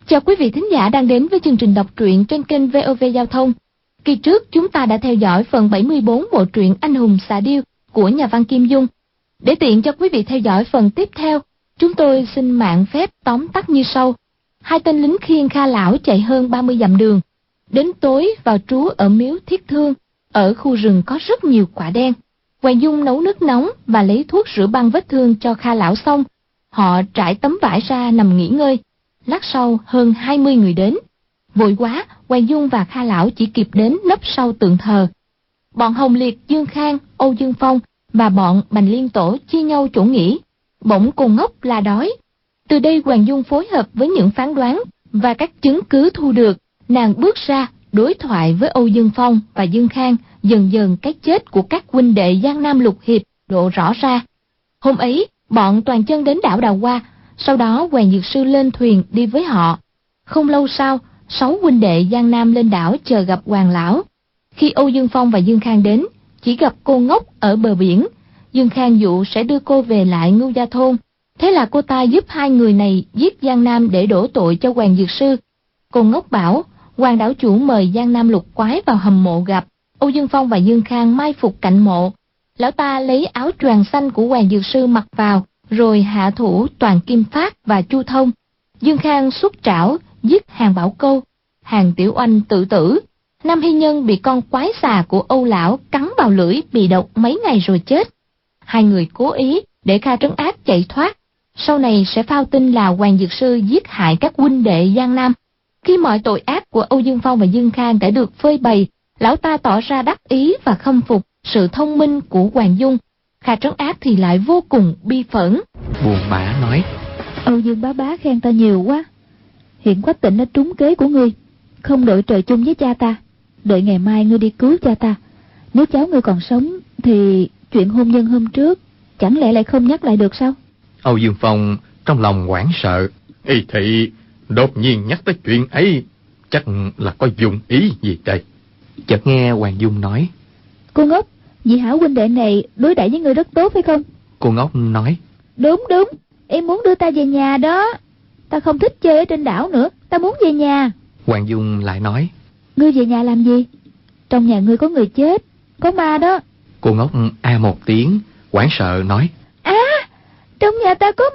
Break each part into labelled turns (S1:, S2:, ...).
S1: Chào quý vị thính giả đang đến với chương trình đọc truyện trên kênh VOV Giao thông. Kỳ trước chúng ta đã theo dõi phần 74 bộ truyện Anh hùng xạ điêu của nhà văn Kim Dung. Để tiện cho quý vị theo dõi phần tiếp theo, chúng tôi xin mạn phép tóm tắt như sau. Hai tên lính khiêng Kha lão chạy hơn 30 dặm đường. Đến tối vào trú ở miếu Thiết Thương, ở khu rừng có rất nhiều quả đen. Hoàng Dung nấu nước nóng và lấy thuốc rửa băng vết thương cho Kha lão xong. Họ trải tấm vải ra nằm nghỉ ngơi. Lát sau hơn 20 người đến. Vội quá, Hoàng Dung và Kha lão chỉ kịp đến nấp sau tượng thờ. Bọn Hồng Liệt, Dương Khang, Âu Dương Phong và bọn Bành Liên Tổ chia nhau chỗ nghỉ. Bỗng Cô Ngốc la đói. Từ đây Hoàng Dung phối hợp với những phán đoán và các chứng cứ thu được, nàng bước ra đối thoại với Âu Dương Phong và Dương Khang. Dần dần cái chết của các huynh đệ Giang Nam Lục Hiệp lộ rõ ra. Hôm ấy, bọn toàn chân đến đảo Đào Hoa. Sau đó Hoàng Dược Sư lên thuyền đi với họ. Không lâu sau, 6 huynh đệ Giang Nam lên đảo chờ gặp Hoàng lão. Khi Âu Dương Phong và Dương Khang đến, chỉ gặp Cô Ngốc ở bờ biển. Dương Khang dụ sẽ đưa cô về lại Ngưu Gia thôn. Thế là cô ta giúp hai người này giết Giang Nam để đổ tội cho Hoàng Dược Sư. Cô Ngốc bảo Hoàng đảo chủ mời Giang Nam Lục Quái vào hầm mộ gặp. Âu Dương Phong và Dương Khang mai phục cạnh mộ. Lão ta lấy áo choàng xanh của Hoàng Dược Sư mặc vào, rồi hạ thủ Toàn Kim Phát và Chu Thông. Dương Khang xuất trảo giết Hàng Bảo Câu, Hàng Tiểu Oanh tự tử. Nam Hy Nhân bị con quái xà của Âu lão cắn vào lưỡi bị độc mấy ngày rồi chết. Hai người cố ý để Kha Trấn Ác chạy thoát, sau này sẽ phao tin là Hoàng Dược Sư giết hại các huynh đệ Giang Nam. Khi mọi tội ác của Âu Dương Phong và Dương Khang đã được phơi bày, lão ta tỏ ra đắc ý và khâm phục sự thông minh của Hoàng Dung. Kha Trấn Ác thì lại vô cùng bi phẫn,
S2: buồn bã nói:
S3: Âu Dương bá khen ta nhiều quá. Hiện Quách Tịnh đã trúng kế của ngươi, không đội trời chung với cha ta. Đợi ngày mai ngươi đi cứu cha ta. Nếu cháu ngươi còn sống thì chuyện hôn nhân hôm trước chẳng lẽ lại không nhắc lại được sao?
S2: Âu Dương Phong trong lòng hoảng sợ. Y thị đột nhiên nhắc tới chuyện ấy, chắc là có dụng ý gì đây? Chợt nghe Hoàng Dung nói:
S3: Cô Ngốc, vị hảo huynh đệ này đối đãi với ngươi rất tốt phải không?
S2: Cô Ngốc nói:
S3: Đúng, em muốn đưa ta về nhà đó. Ta không thích chơi ở trên đảo nữa, ta muốn về nhà.
S2: Hoàng Dung lại nói:
S3: Ngươi về nhà làm gì? Trong nhà ngươi có người chết, có ma đó.
S2: Cô Ngốc a một tiếng, hoảng sợ nói:
S3: Trong nhà ta có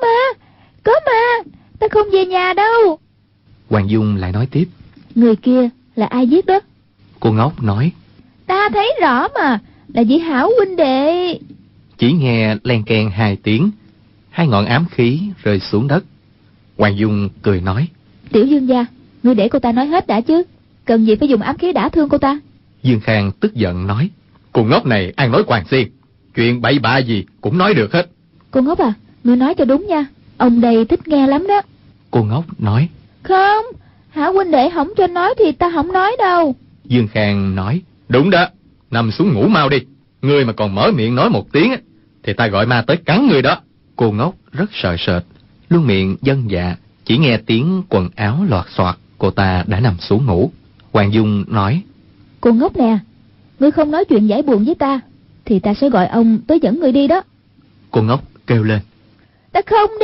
S3: ma, ta không về nhà đâu.
S2: Hoàng Dung lại nói tiếp:
S3: Người kia là ai giết đó?
S2: Cô Ngốc nói:
S3: Ta thấy rõ mà, là vị hảo huynh đệ.
S2: Chỉ nghe len keng 2 tiếng, 2 ngọn ám khí rơi xuống đất. Hoàng Dung cười nói:
S3: Tiểu Dương gia, ngươi để cô ta nói hết đã chứ, cần gì phải dùng ám khí đả thương cô ta?
S2: Dương Khang tức giận nói: Cô Ngốc này ăn nói quàng xiên, chuyện bậy bạ gì cũng nói được hết.
S3: Cô Ngốc à, ngươi nói cho đúng nha, ông đây thích nghe lắm đó.
S2: Cô Ngốc nói:
S3: Không, hảo huynh đệ không cho nói thì ta không nói đâu.
S2: Dương Khang nói: Đúng đó, nằm xuống ngủ mau đi. Ngươi mà còn mở miệng nói một tiếng thì ta gọi ma tới cắn ngươi đó. Cô Ngốc rất sợ sệt, luôn miệng vâng dạ. Chỉ nghe tiếng quần áo loạt xoạt, cô ta đã nằm xuống ngủ. Hoàng Dung nói:
S3: Cô Ngốc nè, ngươi không nói chuyện giải buồn với ta thì ta sẽ gọi ông tới dẫn ngươi đi đó.
S2: Cô Ngốc kêu lên:
S3: Ta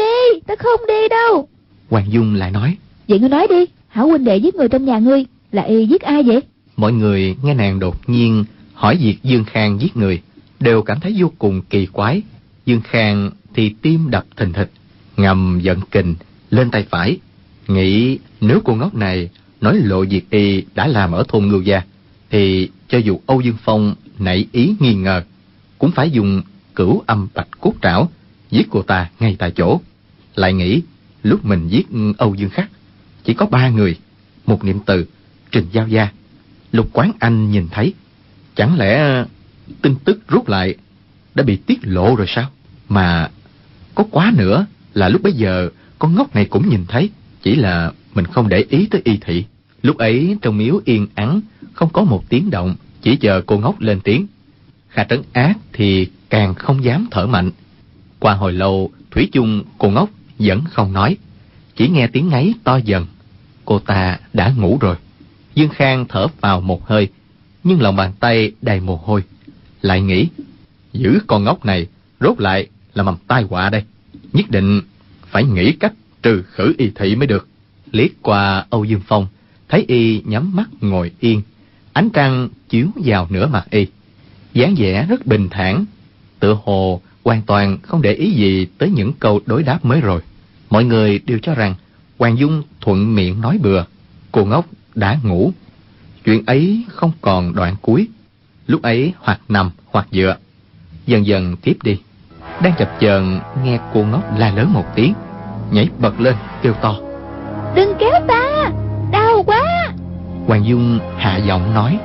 S3: không đi đâu.
S2: Hoàng Dung lại nói:
S3: Vậy ngươi nói đi, hảo huynh đệ giết người trong nhà ngươi là y giết ai vậy?
S2: Mọi người nghe nàng đột nhiên hỏi việc Dương Khang giết người đều cảm thấy vô cùng kỳ quái. Dương Khang thì tim đập thình thịch, ngầm giận kình lên tay phải, nghĩ nếu cô Ngốc này nói lộ việc y đã làm ở thôn Ngưu Gia thì cho dù Âu Dương Phong nảy ý nghi ngờ cũng phải dùng Cửu Âm Bạch Cốt Trảo giết cô ta ngay tại chỗ. Lại nghĩ lúc mình giết Âu Dương Khắc chỉ có 3 người, một Niệm Từ, Trình Giao Gia, Lục Quán Anh nhìn thấy, chẳng lẽ tin tức rút lại đã bị tiết lộ rồi sao? Mà có quá nữa là lúc bấy giờ con Ngốc này cũng nhìn thấy, chỉ là mình không để ý tới y thị. Lúc ấy trong miếu yên ắng, không có một tiếng động, chỉ chờ cô Ngốc lên tiếng. Kha Trấn Ác thì càng không dám thở mạnh. Qua hồi lâu, thủy chung cô Ngốc vẫn không nói, chỉ nghe tiếng ngáy to dần. Cô ta đã ngủ rồi. Dương Khang thở vào một hơi, nhưng lòng bàn tay đầy mồ hôi. Lại nghĩ, giữ con Ngốc này rốt lại là mầm tai họa đây, nhất định phải nghĩ cách trừ khử y thị mới được. liếc qua Âu Dương Phong, thấy y nhắm mắt ngồi yên, ánh trăng chiếu vào nửa mặt y, dáng vẻ rất bình thản, tựa hồ hoàn toàn không để ý gì tới những câu đối đáp mới rồi. Mọi người đều cho rằng Hoàng Dung thuận miệng nói bừa, cô ngốc đã ngủ. Chuyện ấy không còn đoạn cuối, lúc ấy hoặc nằm hoặc dựa. Dần dần tiếp đi, đang chập chờn nghe cô ngốc la lớn một tiếng, nhảy bật lên kêu to:
S3: Đừng kéo ta, đau quá.
S2: Hoàng Dung hạ giọng nói: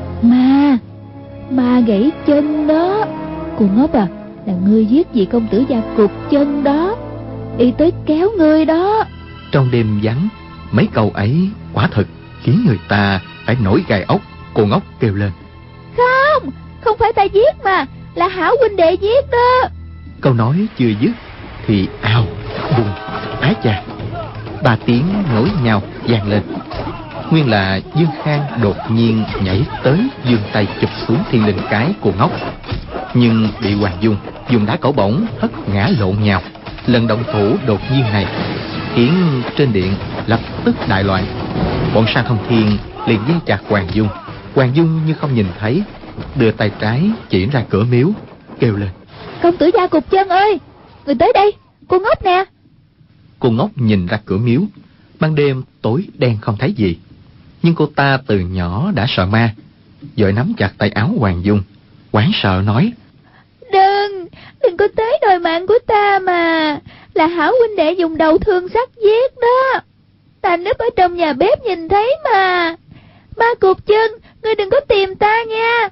S3: Ma gãy chân đó. Cô ngốc à, là ngươi giết vị công tử Gia Cục chân đó, y tới kéo ngươi đó.
S2: Trong đêm vắng, mấy câu ấy quả thực khiến người ta phải nổi gai ốc. Cô ngốc kêu lên:
S3: Không phải ta giết mà, là Hảo huynh đệ giết đó.
S2: Câu nói chưa dứt thì ào bùng, ái chà, 3 tiếng nối nhau vang lên. Nguyên là Dương Khang đột nhiên nhảy tới giương tay chụp xuống Thiên Linh cái cô ngốc, nhưng bị Hoàng Dung dùng đá cẩu bổng hất ngã lộn nhào. Lần động thủ đột nhiên này khiến trên điện lập tức đại loạn. Bọn Sa Thông Thiên liền dây chặt Hoàng Dung. Hoàng Dung như không nhìn thấy, đưa tay trái chỉ ra cửa miếu, kêu lên:
S3: Công tử Gia Cục chân ơi, người tới đây, cô ngốc nè.
S2: Cô ngốc nhìn ra cửa miếu. Ban đêm tối đen không thấy gì, nhưng cô ta từ nhỏ đã sợ ma, vội nắm chặt tay áo Hoàng Dung, hoảng sợ nói:
S3: Đừng có tới đòi mạng của ta mà, là Hảo huynh đệ dùng đầu thương sắt giết đó. Ta núp ở trong nhà bếp nhìn thấy mà. Ma Cục chân, ngươi đừng có tìm ta nha.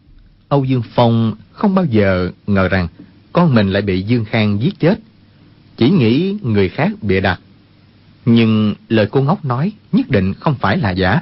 S2: Âu Dương Phong không bao giờ ngờ rằng con mình lại bị Dương Khang giết chết, chỉ nghĩ người khác bịa đặt. Nhưng lời cô ngốc nói nhất định không phải là giả.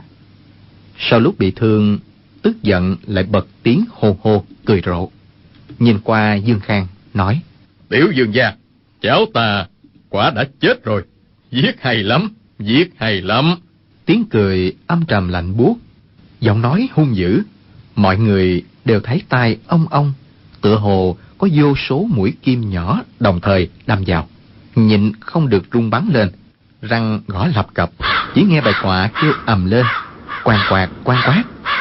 S2: Sau lúc bị thương, tức giận lại bật tiếng hô hô cười rộ, nhìn qua Dương Khang nói:
S4: Tiểu Dương gia, cháu ta quả đã chết rồi. Giết hay lắm, giết hay lắm.
S2: Tiếng cười âm trầm lạnh buốt, giọng nói hung dữ. Mọi người đều thấy tai ong ong, tựa hồ có vô số mũi kim nhỏ đồng thời đâm vào, nhịn không được rung bắn lên, răng gõ lập cập. Chỉ nghe bài quạ kêu ầm lên, quang quạt quang quát,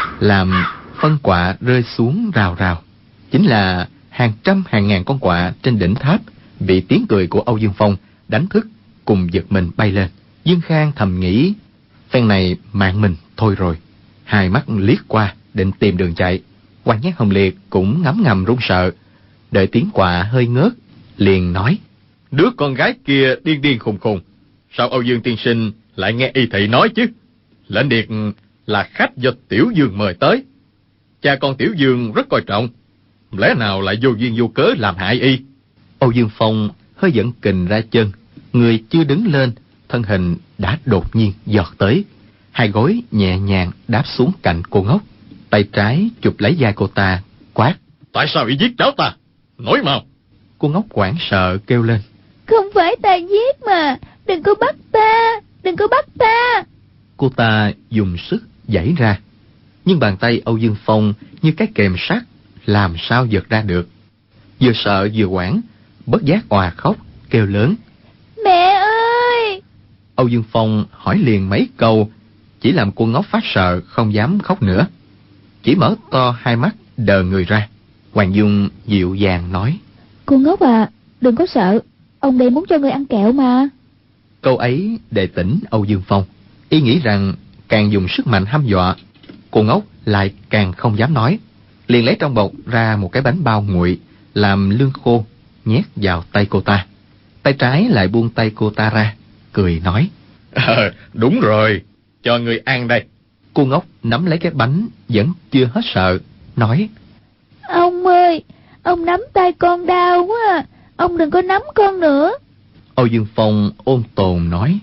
S2: làm phân quạ rơi xuống rào rào. Chính là hàng trăm hàng ngàn con quạ trên đỉnh tháp bị tiếng cười của Âu Dương Phong đánh thức, cùng giật mình bay lên. Dương Khang thầm nghĩ, phen này mạng mình thôi rồi. Hai mắt liếc qua định tìm đường chạy. Hoàng Nhát Hồng Liệt cũng ngấm ngầm run sợ. Đợi tiếng quạ hơi ngớt, liền nói:
S4: Đứa con gái kia điên điên khùng khùng, sao Âu Dương tiên sinh lại nghe y thị nói chứ? Lệnh Điệt là khách do Tiểu Dương mời tới. Cha con Tiểu Dương rất coi trọng, lẽ nào lại vô duyên vô cớ làm hại y?
S2: Âu Dương Phong hơi dẫn kình ra chân, người chưa đứng lên, thân hình đã đột nhiên giọt tới, hai gối nhẹ nhàng đáp xuống cạnh cô ngốc, tay trái chụp lấy vai cô ta, quát:
S4: Tại sao y giết cháu ta? Nói mau.
S2: Cô ngốc hoảng sợ kêu lên:
S3: Không phải ta giết mà, đừng có bắt ta, đừng có bắt ta.
S2: Cô ta dùng sức giãy ra, nhưng bàn tay Âu Dương Phong như cái kềm sắt, làm sao giật ra được. Vừa sợ vừa hoảng, bất giác òa khóc kêu lớn:
S3: Mẹ ơi!
S2: Âu Dương Phong hỏi liền mấy câu, chỉ làm cô ngốc phát sợ không dám khóc nữa, chỉ mở to hai mắt đờ người ra. Hoàng Dung dịu dàng nói:
S3: Cô ngốc à, đừng có sợ, ông đây muốn cho người ăn kẹo mà.
S2: Câu ấy đề tỉnh Âu Dương Phong. Y nghĩ rằng càng dùng sức mạnh hăm dọa, cô ngốc lại càng không dám nói, liền lấy trong bọc ra một cái bánh bao nguội làm lương khô, nhét vào tay cô ta. Tay trái lại buông tay cô ta ra, cười nói:
S4: Đúng rồi, cho người ăn đây.
S2: Cô ngốc nắm lấy cái bánh vẫn chưa hết sợ, nói:
S3: Ông ơi, ông nắm tay con đau quá à, ông đừng có nắm con nữa.
S2: Âu Dương Phong ôn tồn nói: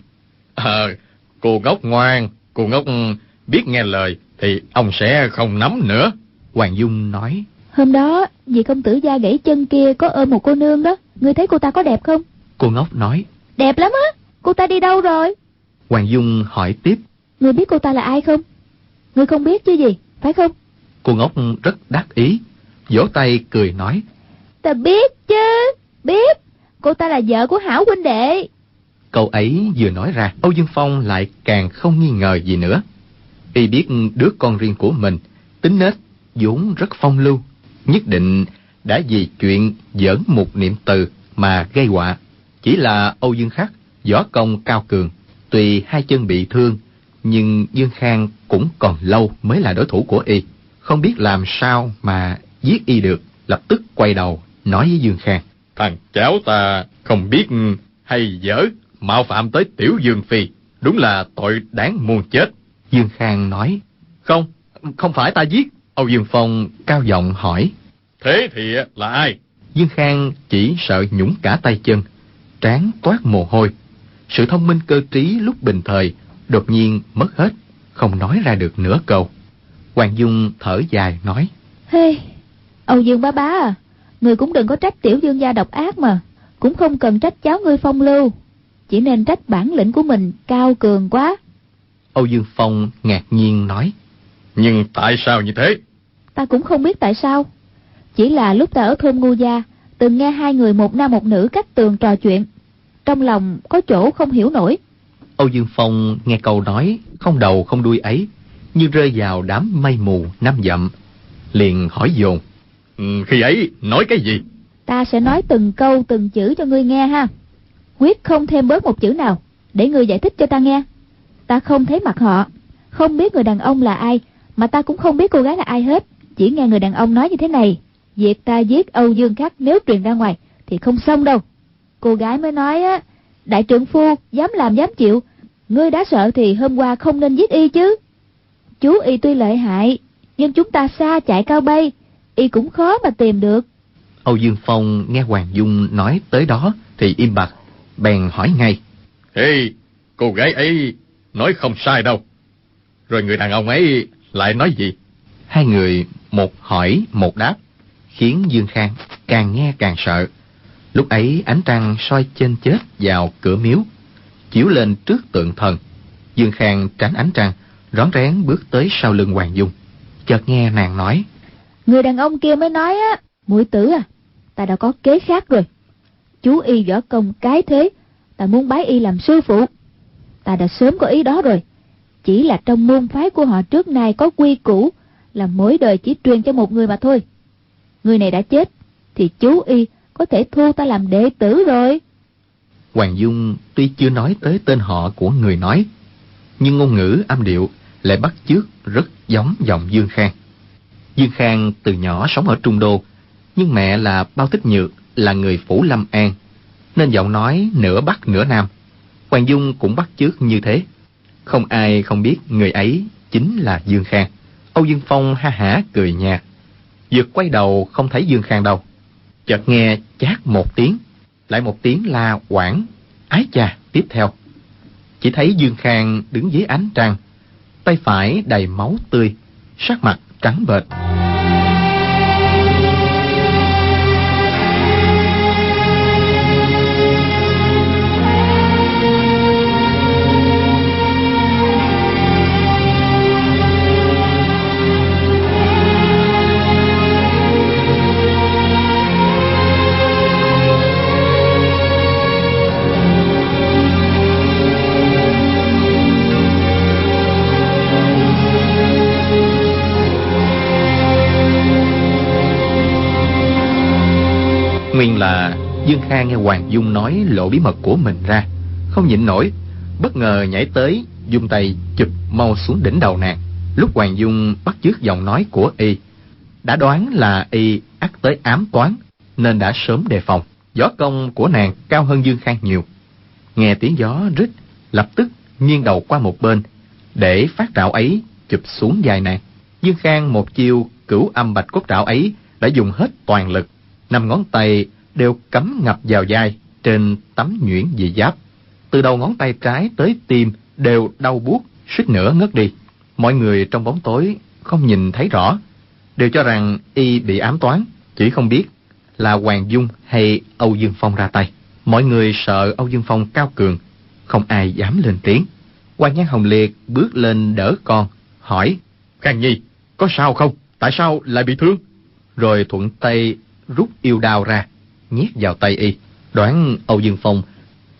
S4: Cô ngốc ngoan, cô ngốc biết nghe lời thì ông sẽ không nắm nữa.
S2: Hoàng Dung nói:
S3: Hôm đó vị công tử Gia gãy chân kia có ôm một cô nương đó, ngươi thấy cô ta có đẹp không?
S2: Cô ngốc nói:
S3: Đẹp lắm á, cô ta đi đâu rồi?
S2: Hoàng Dung hỏi tiếp:
S3: Ngươi biết cô ta là ai không? Ngươi không biết chứ gì, phải không?
S2: Cô ngốc rất đắc ý, vỗ tay cười nói:
S3: Ta biết chứ, biết, cô ta là vợ của Hảo huynh đệ.
S2: Câu ấy vừa nói ra, Âu Dương Phong lại càng không nghi ngờ gì nữa. Y biết đứa con riêng của mình tính nết vốn rất phong lưu, nhất định đã vì chuyện giỡn một niệm từ mà gây họa. Chỉ là Âu Dương Khắc võ công cao cường, tuy hai chân bị thương, nhưng Dương Khang cũng còn lâu mới là đối thủ của y. Không biết làm sao mà giết y được, lập tức quay đầu nói với Dương Khang:
S4: Thằng cháu ta không biết hay dở, mạo phạm tới tiểu Dương phi, đúng là tội đáng muôn chết.
S2: Dương Khang nói: Không phải ta giết. Âu Dương Phong cao giọng hỏi:
S4: Thế thì là ai?
S2: Dương Khang chỉ sợ nhũng cả tay chân, trán toát mồ hôi. Sự thông minh cơ trí lúc bình thời đột nhiên mất hết, không nói ra được nửa câu. Hoàng Dung thở dài nói:
S3: Hey, Âu Dương bá à, người cũng đừng có trách tiểu Dương gia độc ác mà, cũng không cần trách cháu ngươi phong lưu, chỉ nên trách bản lĩnh của mình cao cường quá.
S2: Âu Dương Phong ngạc nhiên nói:
S4: Nhưng tại sao như thế?
S3: Ta cũng không biết tại sao, chỉ là lúc ta ở thôn Ngu Gia từng nghe hai người một nam một nữ cách tường trò chuyện, trong lòng có chỗ không hiểu nổi.
S2: Âu Dương Phong nghe câu nói không đầu không đuôi ấy như rơi vào đám mây mù năm dặm, liền hỏi dồn:
S4: Khi ấy nói cái gì?
S3: Ta sẽ nói từng câu từng chữ cho ngươi nghe ha, quyết không thêm bớt một chữ nào, để ngươi giải thích cho ta nghe. Ta không thấy mặt họ, không biết người đàn ông là ai, mà ta cũng không biết cô gái là ai hết. Chỉ nghe người đàn ông nói như thế này: việc ta giết Âu Dương Khắc nếu truyền ra ngoài thì không xong đâu. Cô gái mới nói á: đại trượng phu dám làm dám chịu, ngươi đã sợ thì hôm qua không nên giết y chứ. Chú y tuy lợi hại, nhưng chúng ta xa chạy cao bay, y cũng khó mà tìm được.
S2: Âu Dương Phong nghe Hoàng Dung nói tới đó thì im bặt, bèn hỏi ngay:
S4: Ê, cô gái ấy nói không sai đâu. Rồi người đàn ông ấy lại nói gì?
S2: Hai người một hỏi một đáp, khiến Dương Khang càng nghe càng sợ. Lúc ấy ánh trăng soi chênh chết vào cửa miếu, chiếu lên trước tượng thần. Dương Khang tránh ánh trăng, rón rén bước tới sau lưng Hoàng Dung. Chợt nghe nàng nói:
S3: Người đàn ông kia mới nói á: muội tử à, ta đã có kế khác rồi. Chú y võ công cái thế, ta muốn bái y làm sư phụ. Ta đã sớm có ý đó rồi, chỉ là trong môn phái của họ trước nay có quy củ là mỗi đời chỉ truyền cho một người mà thôi. Người này đã chết thì chú y có thể thu ta làm đệ tử rồi.
S2: Hoàng Dung tuy chưa nói tới tên họ của người nói, nhưng ngôn ngữ âm điệu lại bắt chước rất giống giọng Dương Khang. Dương Khang từ nhỏ sống ở Trung Đô, nhưng mẹ là Bao Tích Nhược, là người phủ Lâm An, nên giọng nói nửa Bắc nửa Nam. Hoàng Dung cũng bắt chước như thế. Không ai không biết người ấy chính là Dương Khang. Âu Dương Phong ha hả cười nhạt, vừa quay đầu không thấy Dương Khang đâu. Chợt nghe chát một tiếng, lại một tiếng la quảng ái chà tiếp theo. Chỉ thấy Dương Khang đứng dưới ánh trăng, tay phải đầy máu tươi, sắc mặt trắng bệch. Nguyên là Dương Khang nghe Hoàng Dung nói lộ bí mật của mình ra, không nhịn nổi, bất ngờ nhảy tới, dùng tay chụp mau xuống đỉnh đầu nàng. Lúc Hoàng Dung bắt chước giọng nói của y, đã đoán là y ắt tới ám toán, nên đã sớm đề phòng. Võ công của nàng cao hơn Dương Khang nhiều. Nghe tiếng gió rít, lập tức nghiêng đầu qua một bên, để phát trảo ấy chụp xuống vai nàng. Dương Khang một chiêu Cửu Âm Bạch Cốt Trảo ấy đã dùng hết toàn lực, 5 ngón tay đều cắm ngập vào vai trên tấm nhuyễn dị giáp. Từ đầu ngón tay trái tới tim đều đau buốt, suýt nữa ngất đi. Mọi người trong bóng tối không nhìn thấy rõ, đều cho rằng y bị ám toán, chỉ không biết là Hoàng Dung hay Âu Dương Phong ra tay. Mọi người sợ Âu Dương Phong cao cường, không ai dám lên tiếng. Hoàng Nhan Hồng Liệt bước lên đỡ con, hỏi:
S4: Khang Nhi, có sao không? Tại sao lại bị thương?
S2: Rồi thuận tay rút yêu đao ra, nhét vào tay y. Đoán Âu Dương Phong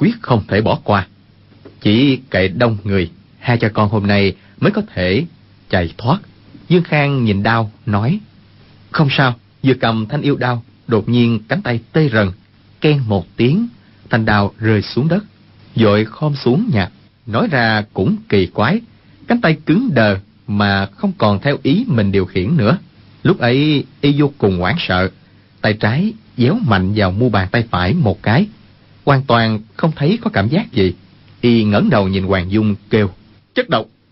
S2: quyết không thể bỏ qua. Chỉ cậy đông người, hai cha con hôm nay mới có thể chạy thoát. Dương Khang nhìn đao, nói: không sao. Vừa cầm thanh yêu đao, đột nhiên cánh tay tê rần, keng một tiếng, thanh đao rơi xuống đất, vội khom xuống nhặt. Nói ra cũng kỳ quái, cánh tay cứng đờ mà không còn theo ý mình điều khiển nữa. Lúc ấy y vô cùng hoảng sợ, tay trái déo mạnh vào mu bàn tay phải một cái, hoàn toàn không thấy có cảm giác gì. Y ngẩng đầu nhìn Hoàng Dung kêu: chất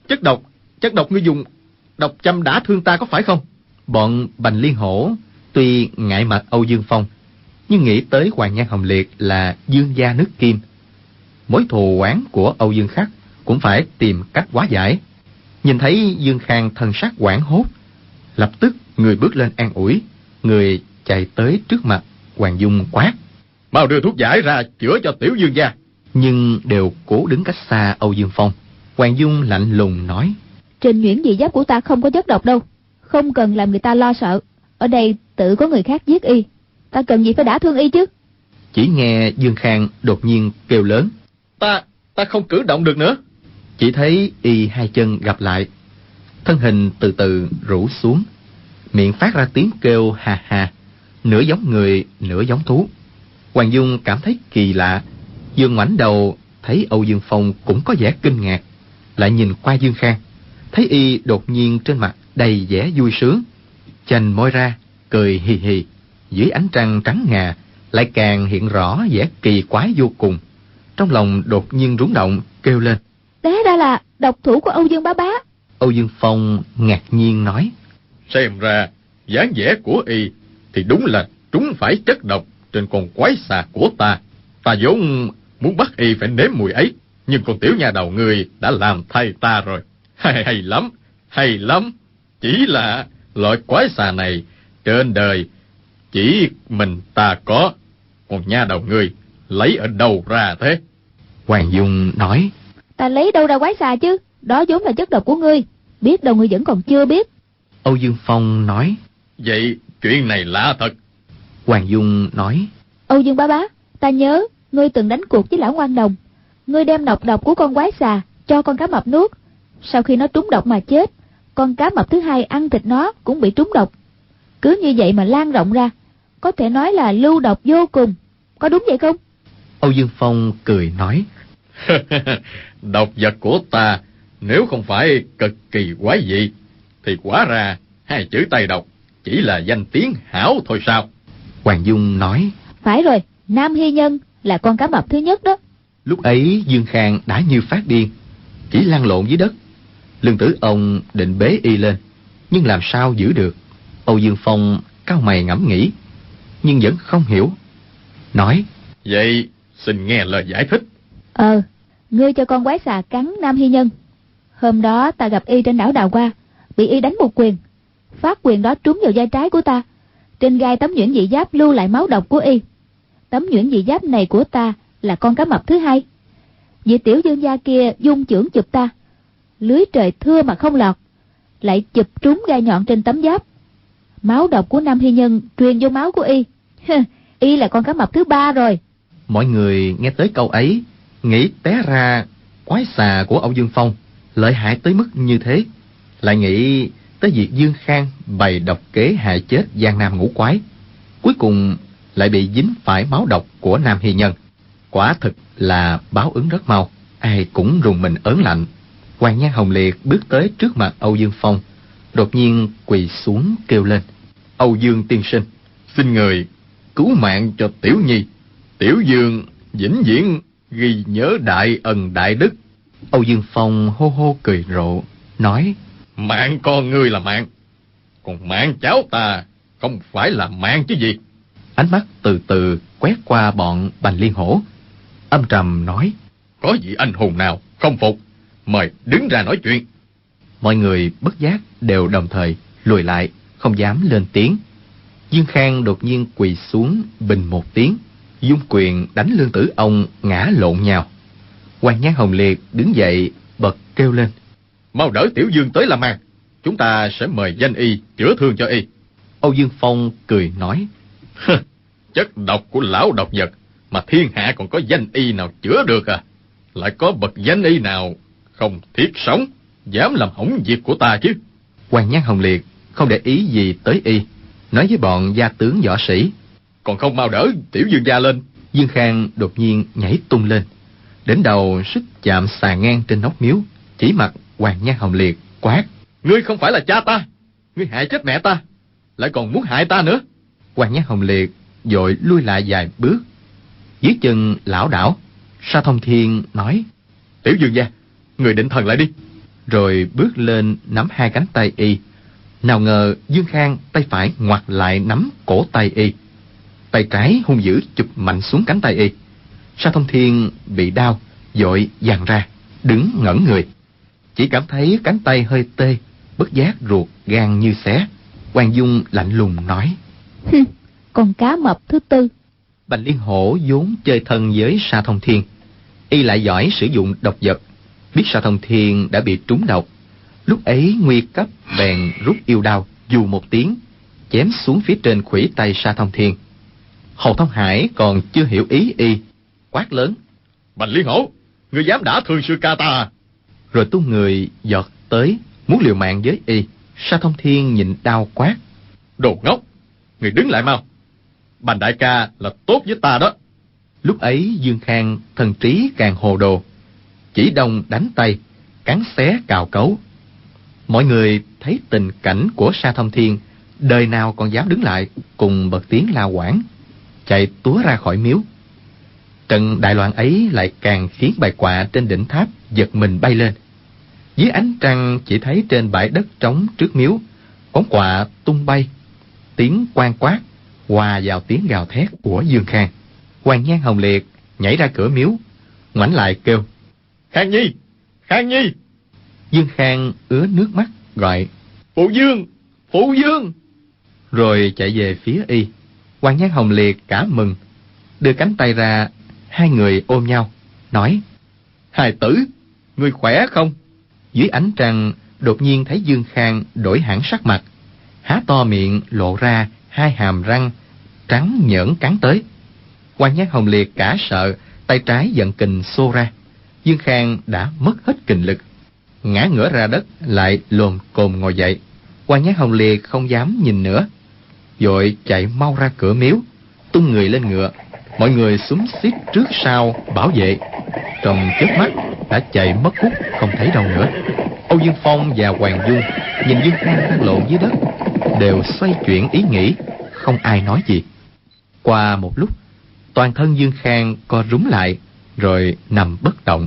S2: độc ngươi dùng độc châm đã thương ta có phải không? Bọn Bành Liên Hổ tuy ngại mặt Âu Dương Phong, nhưng nghĩ tới Hoàng Nhan Hồng Liệt là dương gia nước Kim, mối thù oán của Âu Dương Khắc cũng phải tìm cách hóa giải. Nhìn thấy Dương Khang thần sắc hoảng hốt, lập tức người bước lên an ủi, người chạy tới trước mặt Hoàng Dung quát:
S4: mau đưa thuốc giải ra chữa cho tiểu Dương gia.
S2: Nhưng đều cố đứng cách xa Âu Dương Phong. Hoàng Dung lạnh lùng nói:
S3: Trên nhuyễn dị giáp của ta không có chất độc đâu, không cần làm người ta lo sợ. Ở đây tự có người khác giết y, ta cần gì phải đả thương y chứ?
S2: Chỉ nghe Dương Khang đột nhiên kêu lớn:
S4: Ta không cử động được nữa.
S2: Chỉ thấy y hai chân gặp lại, thân hình từ từ rũ xuống, miệng phát ra tiếng kêu hà hà, nửa giống người nửa giống thú. Hoàng Dung cảm thấy kỳ lạ, vừa ngoảnh đầu thấy Âu Dương Phong cũng có vẻ kinh ngạc, lại nhìn qua Dương Khang, thấy y đột nhiên trên mặt đầy vẻ vui sướng, chành môi ra cười hì hì, dưới ánh trăng trắng ngà lại càng hiện rõ vẻ kỳ quái vô cùng. Trong lòng đột nhiên rúng động, kêu lên:
S3: Té ra là độc thủ của Âu Dương bá bá.
S2: Âu Dương Phong ngạc nhiên nói:
S4: xem ra dáng vẻ của y thì đúng là trúng phải chất độc trên con quái xà của ta. Ta vốn muốn bắt y phải nếm mùi ấy, nhưng con tiểu nhà đầu người đã làm thay ta rồi. Hay lắm. Chỉ là loại quái xà này trên đời chỉ mình ta có, còn nha đầu người lấy ở đâu ra thế?
S2: Hoàng Dung nói:
S3: Ta lấy đâu ra quái xà chứ, đó vốn là chất độc của ngươi, biết đâu ngươi vẫn còn chưa biết.
S2: Âu Dương Phong nói:
S4: vậy chuyện này lạ thật.
S2: Hoàng Dung nói:
S3: Âu Dương bá bá, ta nhớ ngươi từng đánh cuộc với lão ngoan đồng, ngươi đem nọc độc của con quái xà cho con cá mập nuốt, sau khi nó trúng độc mà chết, con cá mập thứ hai ăn thịt nó cũng bị trúng độc. Cứ như vậy mà lan rộng ra, có thể nói là lưu độc vô cùng, có đúng vậy không?
S2: Âu Dương Phong cười nói:
S4: độc vật của ta nếu không phải cực kỳ quái dị thì quả ra hai chữ Tây độc chỉ là danh tiếng hảo thôi sao?
S2: Hoàng Dung nói:
S3: phải rồi, Nam Hy Nhân là con cá mập thứ nhất đó.
S2: Lúc ấy Dương Khang đã như phát điên, chỉ lăn lộn dưới đất. Lương Tử ông định bế y lên, nhưng làm sao giữ được. Âu Dương Phong cau mày ngẫm nghĩ, nhưng vẫn không hiểu, nói:
S4: vậy xin nghe lời giải thích.
S3: Ngươi cho con quái xà cắn Nam Hy Nhân. Hôm đó ta gặp y trên đảo Đào Hoa, bị y đánh một quyền, phát quyền đó trúng vào vai trái của ta. Trên gai tấm nhuyễn dị giáp lưu lại máu độc của y. Tấm nhuyễn dị giáp này của ta là con cá mập thứ hai. Vị tiểu Dương gia kia dung chưởng chụp ta, lưới trời thưa mà không lọt, lại chụp trúng gai nhọn trên tấm giáp. Máu độc của Nam Hy Nhân truyền vô máu của y. Y là con cá mập thứ ba rồi.
S2: Mọi người nghe tới câu ấy, nghĩ té ra quái xà của Âu Dương Phong lợi hại tới mức như thế, lại nghĩ tới việc Dương Khang bày độc kế hại chết Giang Nam ngũ quái, cuối cùng lại bị dính phải máu độc của Nam Hy Nhân. Quả thực là báo ứng rất mau, ai cũng rùng mình ớn lạnh. Hoàng Nhan Hồng Liệt bước tới trước mặt Âu Dương Phong, đột nhiên quỳ xuống kêu lên:
S4: Âu Dương tiên sinh, xin người cứu mạng cho tiểu nhi. Tiểu Dương vĩnh viễn ghi nhớ đại ân đại đức.
S2: Âu Dương Phong hô hô cười rộ, nói:
S4: mạng con ngươi là mạng, còn mạng cháu ta không phải là mạng chứ gì.
S2: Ánh mắt từ từ quét qua bọn Bành Liên Hổ, âm trầm nói:
S4: có vị anh hùng nào không phục, mời đứng ra nói chuyện.
S2: Mọi người bất giác đều đồng thời lùi lại, không dám lên tiếng. Dương Khang đột nhiên quỳ xuống bình một tiếng, dung quyền đánh Lương Tử ông ngã lộn nhào. Hoàng Nhan Hồng Liệt đứng dậy bật kêu lên:
S4: mau đỡ tiểu Dương tới làm màn, chúng ta sẽ mời danh y chữa thương cho y.
S2: Âu Dương Phong cười nói:
S4: chất độc của lão độc vật mà thiên hạ còn có danh y nào chữa được à? Lại có bậc danh y nào không thiết sống dám làm hỏng việc của ta chứ?
S2: Hoàng Nhan Hồng Liệt không để ý gì tới y, nói với bọn gia tướng võ sĩ:
S4: Còn không mau đỡ tiểu dương gia lên.
S2: Dương Khang đột nhiên nhảy tung lên, đến đầu suýt chạm xà ngang trên nóc miếu, chỉ mặt Hoàng Nhan Hồng Liệt quát:
S4: Ngươi không phải là cha ta, ngươi hại chết mẹ ta, lại còn muốn hại ta nữa.
S2: Hoàng Nhan Hồng Liệt vội lui lại vài bước, dưới chân lảo đảo. Sa Thông Thiên nói:
S4: Tiểu dương gia, người định thần lại đi.
S2: Rồi bước lên nắm hai cánh tay y. Nào ngờ Dương Khang tay phải ngoặt lại nắm cổ tay y, tay trái hung dữ chụp mạnh xuống cánh tay y. Sa Thông Thiên bị đau, vội giằng ra, đứng ngẩn người, chỉ cảm thấy cánh tay hơi tê, bất giác ruột gan như xé. Hoàng Dung lạnh lùng nói:
S3: Con cá mập thứ tư.
S2: Bành Liên Hổ vốn chơi thân với Sa Thông Thiên, y lại giỏi sử dụng độc vật, biết Sa Thông Thiên đã bị trúng độc, lúc ấy nguy cấp bèn rút yêu đao, dù một tiếng chém xuống phía trên khuỷu tay Sa Thông Thiên. Hồ Thông Hải còn chưa hiểu ý y, quát lớn:
S4: Bành Liên Hổ, ngươi dám đả thương sư ca ta à?
S2: Rồi tung người giọt tới muốn liều mạng với y. Sa Thông Thiên nhịn đau quát:
S4: Đồ ngốc, ngươi đứng lại mau, Bành đại ca là tốt với ta đó.
S2: Lúc ấy Dương Khang thần trí càng hồ đồ, chỉ đông đánh tay, cắn xé cào cấu. Mọi người thấy tình cảnh của Sa Thông Thiên, đời nào còn dám đứng lại, cùng bật tiếng la quảng, chạy túa ra khỏi miếu. Trận đại loạn ấy lại càng khiến bài quạ trên đỉnh tháp giật mình bay lên. Dưới ánh trăng chỉ thấy trên bãi đất trống trước miếu, bóng quạ tung bay, tiếng quan quát hòa vào tiếng gào thét của Dương Khang. Hoàng Nhan Hồng Liệt nhảy ra cửa miếu, ngoảnh lại kêu:
S4: Khang Nhi, Khang Nhi.
S2: Dương Khang ứa nước mắt gọi:
S4: Phụ Dương, Phụ Dương.
S2: Rồi chạy về phía y. Hoàng Nhan Hồng Liệt cả mừng, đưa cánh tay ra, hai người ôm nhau, nói:
S4: Hài tử, ngươi khỏe không?
S2: Dưới ánh trăng đột nhiên thấy Dương Khang đổi hẳn sắc mặt, há to miệng lộ ra hai hàm răng trắng nhởn cắn tới. Hoàng Nhan Hồng Liệt cả sợ, tay trái giận kình xô ra. Dương Khang đã mất hết kình lực, ngã ngửa ra đất, lại lồm cồm ngồi dậy. Hoàng Nhan Hồng Liệt không dám nhìn nữa, vội chạy mau ra cửa miếu, tung người lên ngựa. Mọi người xúm xít trước sau bảo vệ, trong chớp mắt đã chạy mất hút không thấy đâu nữa. Âu Dương Phong và Hoàng Dung nhìn Dương Khang lăn lộn dưới đất, đều xoay chuyển ý nghĩ, không ai nói gì. Qua một lúc, toàn thân Dương Khang co rúm lại, rồi nằm bất động.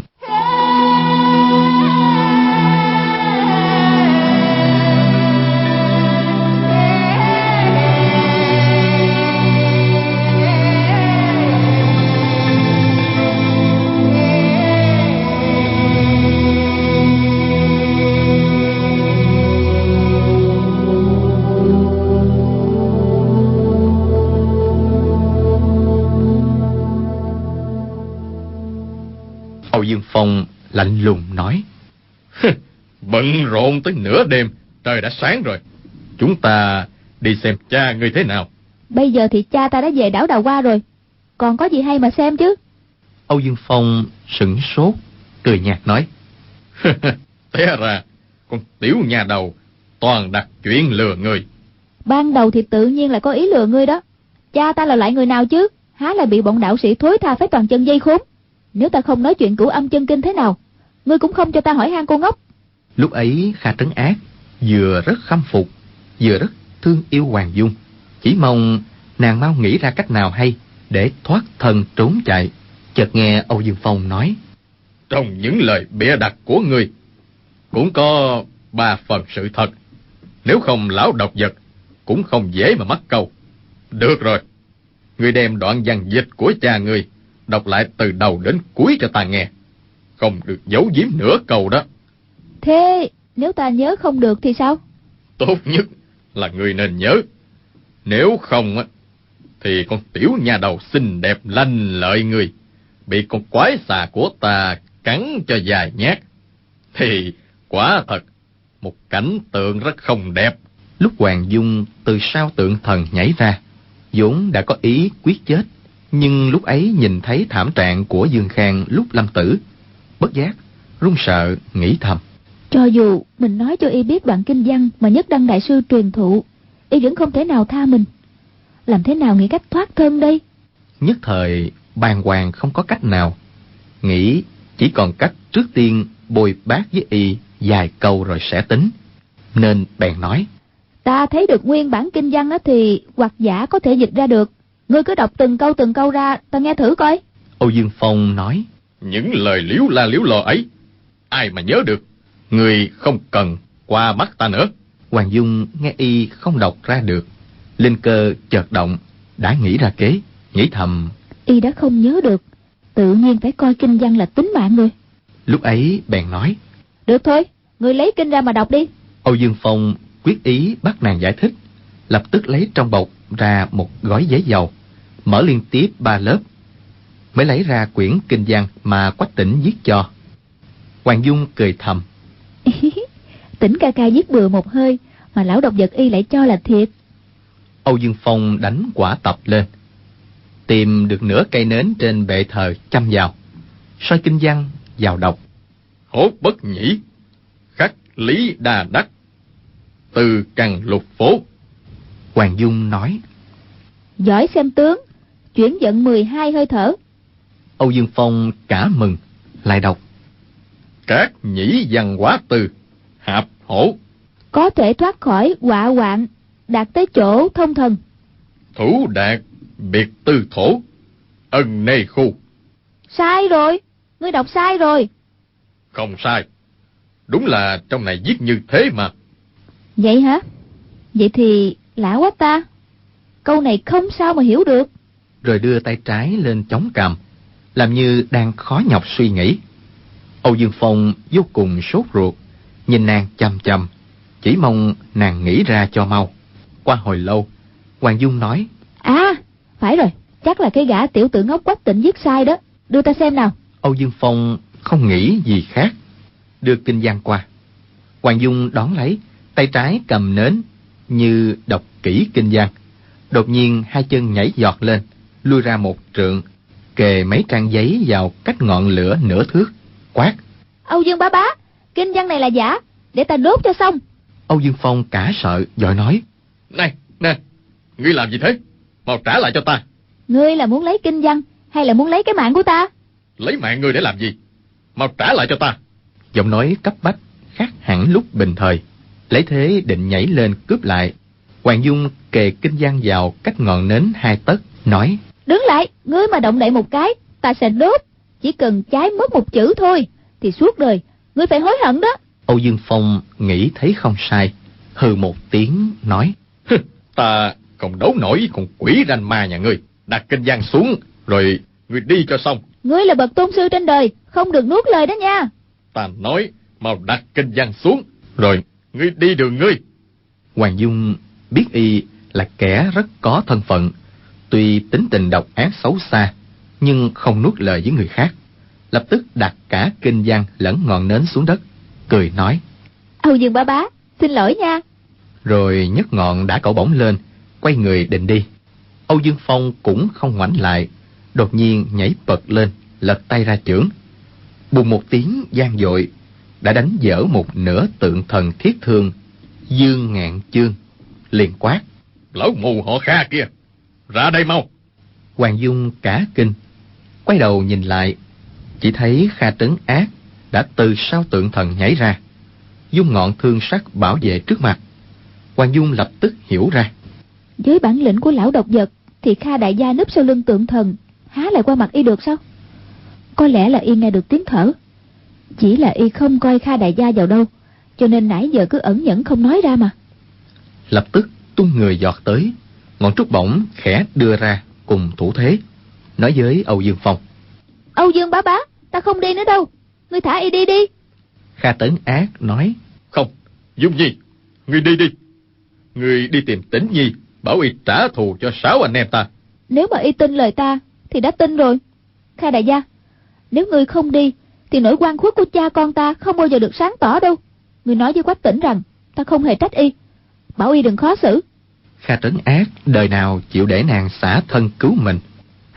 S2: Âu Dương Phong lạnh lùng nói:
S4: Bận rộn tới nửa đêm, trời đã sáng rồi. Chúng ta đi xem cha ngươi thế nào.
S3: Bây giờ thì cha ta đã về đảo Đào Hoa rồi, còn có gì hay mà xem chứ.
S2: Âu Dương Phong sửng sốt, cười nhạt nói:
S4: Té ra con tiểu nhà đầu toàn đặt chuyện lừa người.
S3: Ban đầu thì tự nhiên là có ý lừa ngươi đó. Cha ta là loại người nào chứ, há là bị bọn đạo sĩ thối tha phải toàn chân dây khốn. Nếu ta không nói chuyện Cửu Âm chân kinh thế nào, ngươi cũng không cho ta hỏi han cô ngốc.
S2: Lúc ấy Kha Trấn Ác vừa rất khâm phục, vừa rất thương yêu Hoàng Dung, chỉ mong nàng mau nghĩ ra cách nào hay để thoát thân trốn chạy. Chợt nghe Âu Dương Phong nói:
S4: Trong những lời bịa đặt của ngươi cũng có 3 phần sự thật, nếu không lão độc vật cũng không dễ mà mắc câu. Được rồi, ngươi đem đoạn văn dịch của cha ngươi đọc lại từ đầu đến cuối cho ta nghe, không được giấu giếm nửa câu đó.
S3: Thế nếu ta nhớ không được thì sao?
S4: Tốt nhất là ngươi nên nhớ, nếu không á thì con tiểu nha đầu xinh đẹp lanh lợi ngươi bị con quái xà của ta cắn cho dài nhát, thì quả thật một cảnh tượng rất không đẹp.
S2: Lúc Hoàng Dung từ sau tượng thần nhảy ra, vốn đã có ý quyết chết, Nhưng lúc ấy nhìn thấy thảm trạng của Dương Khang lúc lâm tử, bất giác run sợ nghĩ thầm:
S3: Cho dù mình nói cho y biết đoạn kinh văn mà Nhất Đăng đại sư truyền thụ, y vẫn không thể nào tha mình. Làm thế nào nghĩ cách thoát thân đây?
S2: Nhất thời bàng hoàng không có cách nào, nghĩ chỉ còn cách trước tiên bồi bác với y vài câu rồi sẽ tính, nên bèn nói:
S3: Ta thấy được nguyên bản kinh văn á thì hoặc giả có thể dịch ra được. Ngươi cứ đọc từng câu ra, ta nghe thử coi.
S2: Âu Dương Phong nói:
S4: Những lời liếu la liếu lo ấy, ai mà nhớ được? Người không cần qua mắt ta nữa.
S2: Hoàng Dung nghe y không đọc ra được, linh cơ chợt động, đã nghĩ ra kế, nghĩ thầm:
S3: Y đã không nhớ được, tự nhiên phải coi kinh văn là tính mạng rồi.
S2: Lúc ấy bèn nói:
S3: Được thôi, ngươi lấy kinh ra mà đọc đi.
S2: Âu Dương Phong quyết ý bắt nàng giải thích, lập tức lấy trong bọc ra một gói giấy dầu, mở liên tiếp 3 lớp, mới lấy ra quyển kinh văn mà Quách Tĩnh viết cho. Hoàng Dung cười thầm:
S3: Tĩnh ca ca viết bừa một hơi mà lão độc vật y lại cho là thiệt.
S2: Âu Dương Phong đánh quả tập lên, tìm được nửa cây nến trên bệ thờ châm vào, soi kinh văn vào đọc:
S4: Hốt bất nhĩ, khắc lý đa đắc, từ cằn lục phố.
S2: Hoàng Dung nói:
S3: Giỏi xem tướng, chuyển vận 12 hơi thở.
S2: Âu Dương Phong cả mừng, lại đọc:
S4: Các nhĩ văn hóa từ, hạp hổ.
S3: Có thể thoát khỏi họa hoạn, đạt tới chỗ thông thần.
S4: Thủ đạt, biệt tư thổ, ân nê khu.
S3: Sai rồi, ngươi đọc sai rồi.
S4: Không sai, đúng là trong này viết như thế mà.
S3: Vậy hả? Vậy thì lạ quá ta. Câu này không sao mà hiểu được.
S2: Rồi đưa tay trái lên chống cằm, làm như đang khó nhọc suy nghĩ. Âu Dương Phong vô cùng sốt ruột, nhìn nàng chằm chằm, chỉ mong nàng nghĩ ra cho mau. Qua hồi lâu, Hoàng Dung nói:
S3: À, phải rồi, chắc là cái gã tiểu tử ngốc Quách Tĩnh viết sai đó. Đưa ta xem nào.
S2: Âu Dương Phong không nghĩ gì khác, đưa kinh văn qua. Hoàng Dung đón lấy, tay trái cầm nến như đọc kỹ kinh văn. Đột nhiên 2 chân nhảy giọt lên, lui ra 1 trượng, kề mấy trang giấy vào cách ngọn lửa nửa thước, quát:
S3: Âu Dương bá bá, kinh văn này là giả, để ta đốt cho xong.
S2: Âu Dương Phong cả sợ, vội nói:
S4: Này, ngươi làm gì thế? Mau trả lại cho ta.
S3: Ngươi là muốn lấy kinh văn hay là muốn lấy cái mạng của ta?
S4: Lấy mạng ngươi để làm gì? Mau trả lại cho ta.
S2: Giọng nói cấp bách, khác hẳn lúc bình thời. Lấy thế định nhảy lên cướp lại. Hoàng Dung kề kinh văn vào cách ngọn nến 2 tấc, nói:
S3: Đứng lại, ngươi mà động đậy một cái, ta sẽ đốt. Chỉ cần cháy mất 1 chữ thôi, thì suốt đời ngươi phải hối hận đó.
S2: Âu Dương Phong nghĩ thấy không sai, hừ một tiếng nói:
S4: Ta không đấu nổi với con quỷ ranh ma nhà ngươi. Đặt kinh văn xuống, rồi ngươi đi cho xong.
S3: Ngươi là bậc tôn sư trên đời, không được nuốt lời đó nha.
S4: Ta nói, mau đặt kinh văn xuống, rồi ngươi đi đường ngươi.
S2: Hoàng Dung biết y là kẻ rất có thân phận, tuy tính tình độc ác xấu xa, nhưng không nuốt lời với người khác, lập tức đặt cả kinh văn lẫn ngọn nến xuống đất, cười nói:
S3: Âu Dương bá bá, xin lỗi nha.
S2: Rồi nhấc ngọn đã cẩu bổng lên, quay người định đi. Âu Dương Phong cũng không ngoảnh lại, đột nhiên nhảy bật lên, lật tay ra chưởng. Bùng một tiếng vang dội, đã đánh vỡ một nửa tượng thần thiết thương Dương Ngạn Chương, liền quát:
S4: Lão mù họ Kha kia, ra đây mau.
S2: Hoàng Dung cả kinh, quay đầu nhìn lại, chỉ thấy Kha Trấn Ác đã từ sau tượng thần nhảy ra, dung ngọn thương sắc bảo vệ trước mặt. Hoàng Dung lập tức hiểu ra.
S3: Với bản lĩnh của lão độc vật thì Kha đại gia núp sau lưng tượng thần há lại qua mặt y được sao? Có lẽ là y nghe được tiếng thở, chỉ là y không coi Kha đại gia vào đâu, cho nên nãy giờ cứ ẩn nhẫn không nói ra mà.
S2: Lập tức tung người giọt tới, ngọn trúc bổng khẽ đưa ra cùng thủ thế, nói với Âu Dương Phong:
S3: Âu Dương bá bá, ta không đi nữa đâu, ngươi thả y đi đi.
S2: Kha Tấn Ác nói:
S4: Không, Dung Nhi, ngươi đi đi. Ngươi đi tìm Tĩnh Nhi, bảo y trả thù cho 6 anh em ta.
S3: Nếu mà y tin lời ta thì đã tin rồi. Kha đại gia, nếu ngươi không đi thì nỗi oan khuất của cha con ta không bao giờ được sáng tỏ đâu. Ngươi nói với Quách Tĩnh rằng ta không hề trách y, bảo y đừng khó xử.
S2: Kha Trấn Ác đời nào chịu để nàng xả thân cứu mình,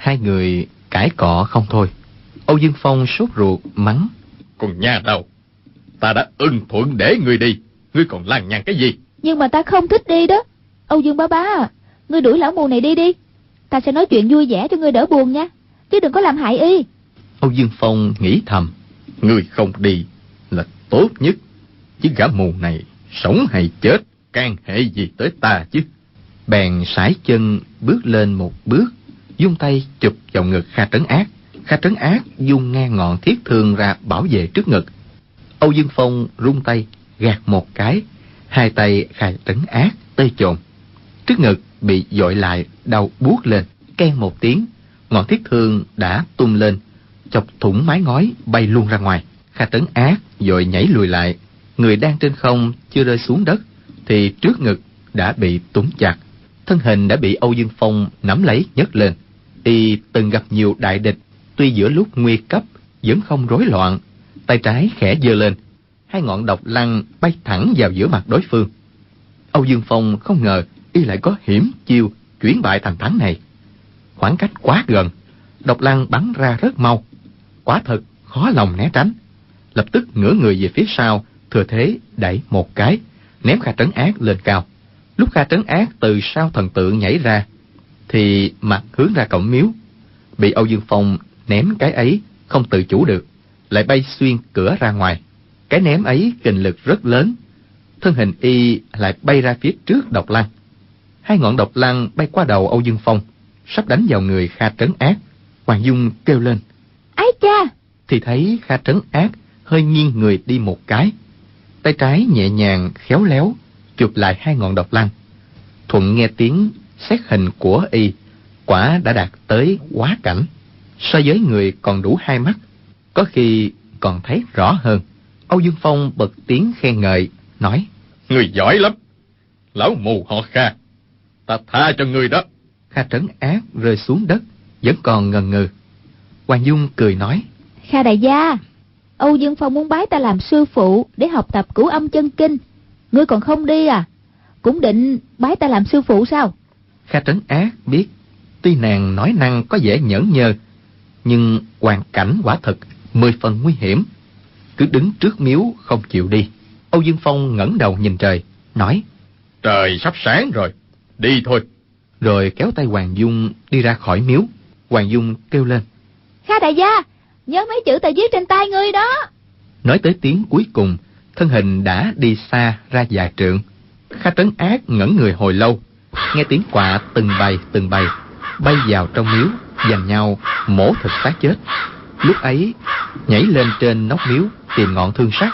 S2: Hai người cãi cọ không thôi. Âu Dương Phong sốt ruột mắng:
S4: Con nhà đâu, ta đã ưng thuận để ngươi đi, ngươi còn lằng nhằng cái gì?
S3: Nhưng mà ta không thích đi đó. Âu Dương bá à, ngươi đuổi lão mù này đi đi. Ta sẽ nói chuyện vui vẻ cho ngươi đỡ buồn nha, chứ đừng có làm hại y.
S2: Âu Dương Phong nghĩ thầm:
S4: Ngươi không đi là tốt nhất, chứ gã mù này sống hay chết can hệ gì tới ta chứ.
S2: Bèn sải chân bước lên một bước, vung tay chụp vào ngực Kha Trấn Ác. Kha Trấn Ác vung ngang ngọn thiết thương ra bảo vệ trước ngực. Âu Dương Phong rung tay gạt một cái, hai tay Kha Trấn Ác tê chồn. Trước ngực bị dội lại, đau buốt lên. Keng một tiếng, ngọn thiết thương đã tung lên, chọc thủng mái ngói, bay luôn ra ngoài. Kha Trấn Ác vội nhảy lùi lại. Người đang trên không chưa rơi xuống đất thì trước ngực đã bị túm chặt, thân hình đã bị Âu Dương Phong nắm lấy nhấc lên. Y từng gặp nhiều đại địch, tuy giữa lúc nguy cấp vẫn không rối loạn. Tay trái khẽ giơ lên, hai ngọn độc lăng bay thẳng vào giữa mặt đối phương. Âu Dương Phong không ngờ y lại có hiểm chiêu chuyển bại thành thắng này. Khoảng cách quá gần, độc lăng bắn ra rất mau, quả thật khó lòng né tránh. Lập tức ngửa người về phía sau, thừa thế đẩy một cái, ném Kha Trấn Ác lên cao. Lúc Kha Trấn Ác từ sau thần tượng nhảy ra thì mặt hướng ra cổng miếu. Bị Âu Dương Phong ném cái ấy không tự chủ được, lại bay xuyên cửa ra ngoài. Cái ném ấy kình lực rất lớn, thân hình y lại bay ra phía trước độc lăng. Hai ngọn độc lăng bay qua đầu Âu Dương Phong, sắp đánh vào người Kha Trấn Ác. Hoàng Dung kêu lên:
S3: Ái cha!
S2: Thì thấy Kha Trấn Ác hơi nghiêng người đi một cái, tay trái nhẹ nhàng khéo léo chụp lại hai ngọn độc lăng. Thuận nghe tiếng xét hình của y, quả đã đạt tới quá cảnh. So với người còn đủ hai mắt, có khi còn thấy rõ hơn. Âu Dương Phong bật tiếng khen ngợi, nói:
S4: Ngươi giỏi lắm, lão mù họ Kha, ta tha cho ngươi đó.
S2: Kha Trấn Ác rơi xuống đất, vẫn còn ngần ngừ. Hoàng Dung cười nói:
S3: Kha đại gia, Âu Dương Phong muốn bái ta làm sư phụ để học tập Cửu Âm Chân Kinh. Ngươi còn không đi à? Cũng định bái ta làm sư phụ sao?
S2: Kha Trấn Ác biết, tuy nàng nói năng có vẻ nhởn nhơ, nhưng hoàn cảnh quả thật 10 phần nguy hiểm, cứ đứng trước miếu không chịu đi. Âu Dương Phong ngẩng đầu nhìn trời, nói:
S4: Trời sắp sáng rồi, đi thôi.
S2: Rồi kéo tay Hoàng Dung đi ra khỏi miếu. Hoàng Dung kêu lên:
S3: Kha đại gia, nhớ mấy chữ ta viết trên tay ngươi đó.
S2: Nói tới tiếng cuối cùng, thân hình đã đi xa ra vài trượng. Kha Trấn Ác ngẩn người hồi lâu, nghe tiếng quạ từng bầy bay vào trong miếu, giành nhau mổ thịt xác chết. Lúc ấy nhảy lên trên nóc miếu tìm ngọn thương sắt.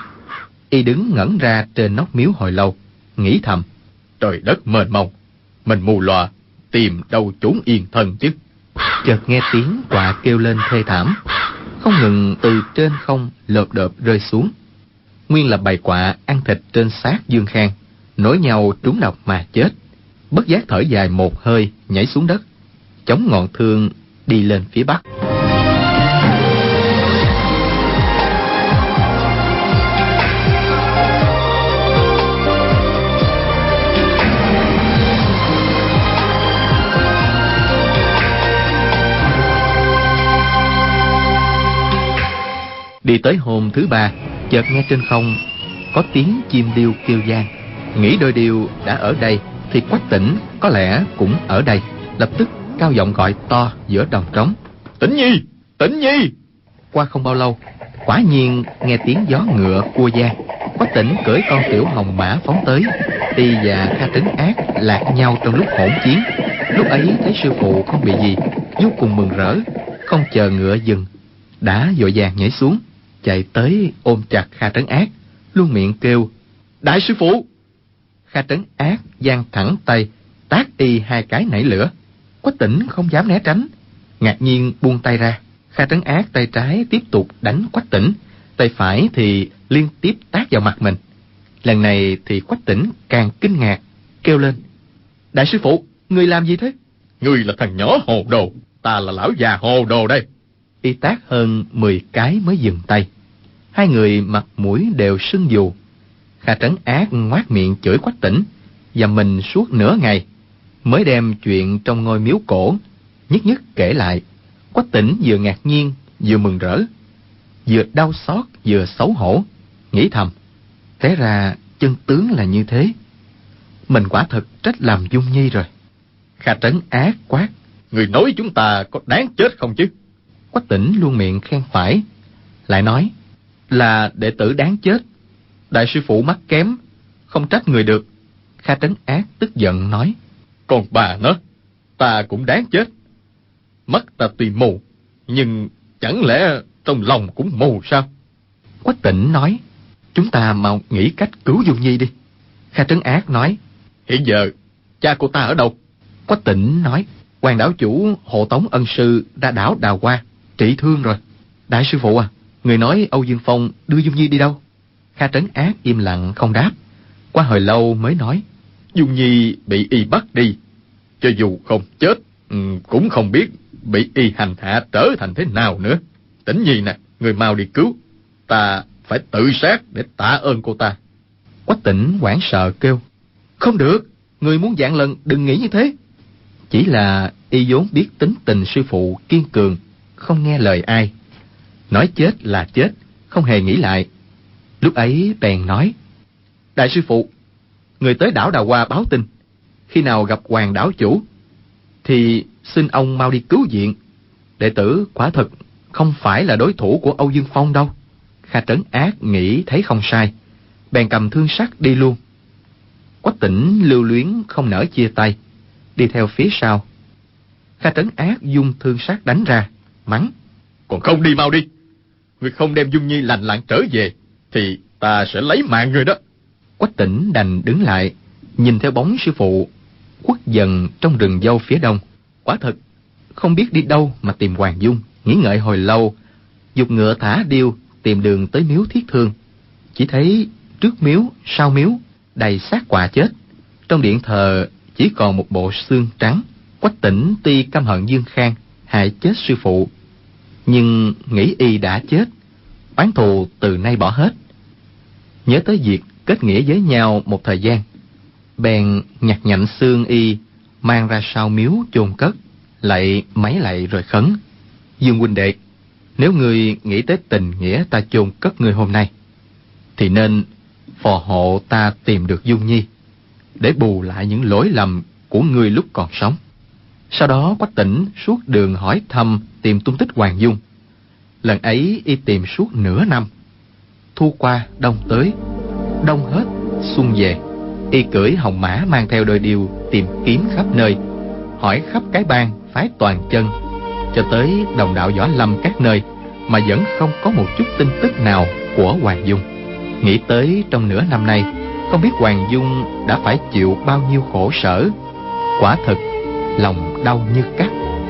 S2: Y đứng ngẩn ra trên nóc miếu hồi lâu, nghĩ thầm:
S4: Trời đất mênh mông, mình mù lòa, tìm đâu chốn yên thân chứ.
S2: Chợt nghe tiếng quạ kêu lên thê thảm, không ngừng từ trên không lợp đợp rơi xuống. Nguyên là bầy quạ ăn thịt trên xác Dương Khang, nối nhau trúng độc mà chết. Bất giác thở dài một hơi, nhảy xuống đất, chống ngọn thương đi lên phía bắc. Đi tới hôm thứ ba, chợt nghe trên không có tiếng chim điêu kêu vang. Nghĩ đôi điêu đã ở đây thì Quách Tĩnh có lẽ cũng ở đây. Lập tức cao giọng gọi to giữa đồng trống:
S4: Tĩnh Nhi, Tĩnh Nhi!
S2: Qua không bao lâu, quả nhiên nghe tiếng gió ngựa cua vang. Quách Tĩnh cưỡi con tiểu hồng mã phóng tới. Y và Kha Trấn Ác lạc nhau trong lúc hỗn chiến. Lúc ấy thấy sư phụ không bị gì, vô cùng mừng rỡ, không chờ ngựa dừng, đã vội vàng nhảy xuống, chạy tới ôm chặt Kha Trấn Ác, luôn miệng kêu: Đại sư phụ! Kha Trấn Ác giang thẳng tay tát y hai cái nảy lửa. Quách Tĩnh không dám né tránh, ngạc nhiên buông tay ra. Kha Trấn Ác tay trái tiếp tục đánh Quách Tĩnh, tay phải thì liên tiếp tát vào mặt mình. Lần này thì Quách Tĩnh càng kinh ngạc, kêu lên: Đại sư phụ, người làm gì thế?
S4: Ngươi là thằng nhỏ hồ đồ, ta là lão già hồ đồ đây.
S2: Y tát hơn 10 cái mới dừng tay. Hai người mặt mũi đều sưng vù. Kha Trấn Ác ngoác miệng chửi Quách Tĩnh và mình suốt nửa ngày, mới đem chuyện trong ngôi miếu cổ nhất nhất kể lại. Quách Tỉnh vừa ngạc nhiên vừa mừng rỡ, vừa đau xót vừa xấu hổ, nghĩ thầm: té ra chân tướng là như thế, mình quả thật trách làm Dung Nhi rồi.
S4: Kha Trấn Ác quát: người nói chúng ta có đáng chết không chứ?
S2: Quách Tỉnh luôn miệng khen phải, lại nói là đệ tử đáng chết, đại sư phụ mắt kém, không trách người được. Kha Trấn Ác tức giận nói:
S4: còn bà nó, ta cũng đáng chết. Mắt ta tuy mù, nhưng chẳng lẽ trong lòng cũng mù sao?
S2: Quách Tỉnh nói: chúng ta mau nghĩ cách cứu Dung Nhi đi. Kha Trấn Ác nói:
S4: hiện giờ cha cô ta ở đâu?
S2: Quách Tỉnh nói: Hoàng đảo chủ hộ tống ân sư ra đảo Đào Hoa trị thương rồi. Đại sư phụ à, người nói Âu Dương Phong đưa Dung Nhi đi đâu? Kha Trấn Ác im lặng không đáp. Qua hồi lâu mới nói:
S4: Dung Nhi bị y bắt đi, cho dù không chết, cũng không biết bị y hành hạ trở thành thế nào nữa. Tỉnh Nhi nè, người mau đi cứu, ta phải tự sát để tạ ơn cô ta.
S2: Quách Tỉnh hoảng sợ kêu: không được, người muốn vạn lần đừng nghĩ như thế. Chỉ là y vốn biết tính tình sư phụ kiên cường, không nghe lời ai, nói chết là chết, không hề nghĩ lại. Lúc ấy bèn nói: đại sư phụ, người tới đảo Đào Hoa báo tin, khi nào gặp Hoàng đảo chủ thì xin ông mau đi cứu viện. Đệ tử quả thật không phải là đối thủ của Âu Dương Phong đâu. Kha Trấn Ác nghĩ thấy không sai, bèn cầm thương sắt đi luôn. Quách Tỉnh lưu luyến không nỡ chia tay, đi theo phía sau. Kha Trấn Ác dung thương sắt đánh ra, mắng:
S4: còn không đi mau đi, người không đem Dung Nhi lành lặn trở về thì ta sẽ lấy mạng người đó.
S2: Quách Tỉnh đành đứng lại, nhìn theo bóng sư phụ khuất dần trong rừng dâu phía đông. Quả thật không biết đi đâu mà tìm Hoàng Dung. Nghĩ ngợi hồi lâu, giục ngựa thả điêu tìm đường tới miếu Thiết Thương. Chỉ thấy trước miếu sau miếu đầy xác quà chết, trong điện thờ chỉ còn một bộ xương trắng. Quách Tỉnh tuy căm hận Dương Khang hại chết sư phụ, nhưng nghĩ y đã chết, oán thù từ nay bỏ hết. Nhớ tới việc kết nghĩa với nhau một thời gian, bèn nhặt nhạnh xương y mang ra sau miếu chôn cất, lạy mấy lạy rồi khấn: Dương huynh đệ, nếu ngươi nghĩ tới tình nghĩa ta chôn cất ngươi hôm nay, thì nên phò hộ ta tìm được Dung Nhi, để bù lại những lỗi lầm của ngươi lúc còn sống. Sau đó Quách Tỉnh suốt đường hỏi thăm tìm tung tích Hoàng Dung. Lần ấy y tìm suốt nửa năm. Thu qua đông tới, đông hết xuân về, y cưỡi hồng mã mang theo đôi điêu tìm kiếm khắp nơi, hỏi khắp cái bang phái toàn chân, cho tới đồng đạo võ lâm các nơi, mà vẫn không có một chút tin tức nào của Hoàng Dung. Nghĩ tới trong nửa năm nay, không biết Hoàng Dung đã phải chịu bao nhiêu khổ sở, quả thực lòng đau như cắt.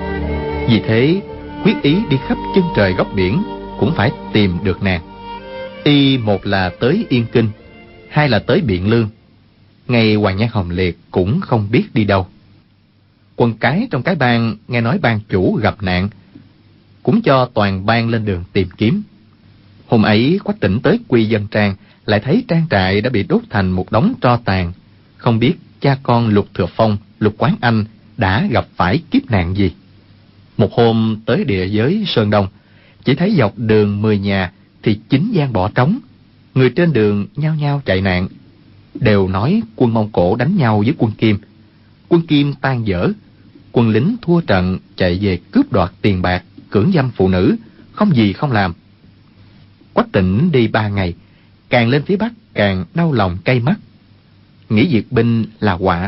S2: Vì thế quyết ý đi khắp chân trời góc biển, cũng phải tìm được nàng. Y một là tới Yên Kinh, hai là tới Biện Lương. Ngay Hoàng Nhan Hồng Liệt cũng không biết đi đâu. Quần cái trong cái bang nghe nói bang chủ gặp nạn, cũng cho toàn bang lên đường tìm kiếm. Hôm ấy Quách Tỉnh tới Quy Dân Trang, lại thấy trang trại đã bị đốt thành một đống tro tàn. Không biết cha con Lục Thừa Phong, Lục Quán Anh đã gặp phải kiếp nạn gì. Một hôm tới địa giới Sơn Đông, chỉ thấy dọc đường 10 nhà thì 9 gian bỏ trống. Người trên đường nhao nhao chạy nạn, đều nói quân Mông Cổ đánh nhau với quân Kim. Quân Kim tan dở, quân lính thua trận chạy về cướp đoạt tiền bạc, cưỡng dâm phụ nữ, không gì không làm. Quách Tỉnh đi 3 ngày, càng lên phía Bắc càng đau lòng cay mắt. Nghĩ việc binh là họa,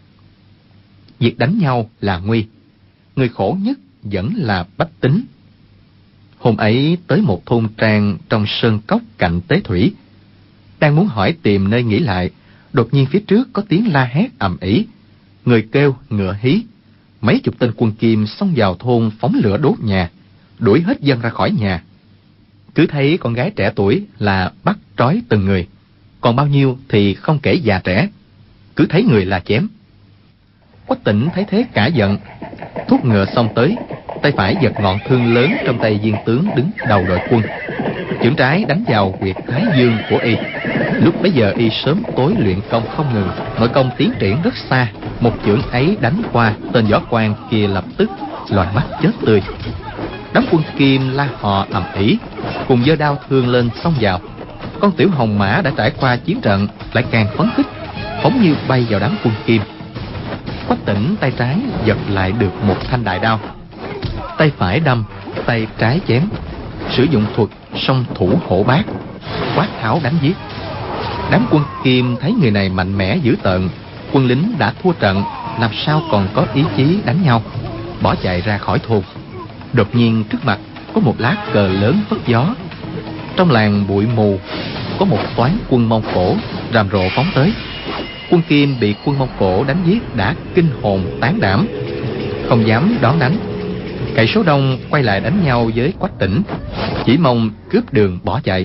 S2: việc đánh nhau là nguy, người khổ nhất vẫn là bách tính. Hôm ấy tới một thôn trang trong sơn cốc cạnh tế thủy, đang muốn hỏi tìm nơi nghỉ lại, đột nhiên phía trước có tiếng la hét ầm ĩ, người kêu ngựa hí. Mấy chục tên quân Kim xông vào thôn phóng lửa đốt nhà, đuổi hết dân ra khỏi nhà. Cứ thấy con gái trẻ tuổi là bắt trói từng người, còn bao nhiêu thì không kể già trẻ, cứ thấy người là chém. Quách Tỉnh thấy thế cả giận, thúc ngựa xông tới, tay phải giật ngọn thương lớn trong tay viên tướng đứng đầu đội quân, chưởng trái đánh vào huyệt thái dương của y. Lúc bấy giờ y sớm tối luyện công không ngừng, nội công tiến triển rất xa. Một chưởng ấy đánh qua, tên võ quan kia lập tức lòi mắt chết tươi. Đám quân Kim la hò ầm ĩ, cùng giơ đao thương lên xông vào. Con tiểu hồng mã đã trải qua chiến trận lại càng phấn khích, phóng như bay vào đám quân Kim. Quách Tĩnh tay trái giật lại được một thanh đại đao, tay phải đâm, tay trái chém, sử dụng thuật song thủ hổ bát, quát tháo đánh giết. Đám quân Kim thấy người này mạnh mẽ dữ tợn, quân lính đã thua trận, làm sao còn có ý chí đánh nhau, bỏ chạy ra khỏi thôn. Đột nhiên trước mặt có một lá cờ lớn phất gió. Trong làng bụi mù có một toán quân Mông Cổ rầm rộ phóng tới. Quân Kim bị quân Mông Cổ đánh giết đã kinh hồn tán đảm, không dám đón đánh. Cậy số đông quay lại đánh nhau với Quách Tĩnh, chỉ mong cướp đường bỏ chạy.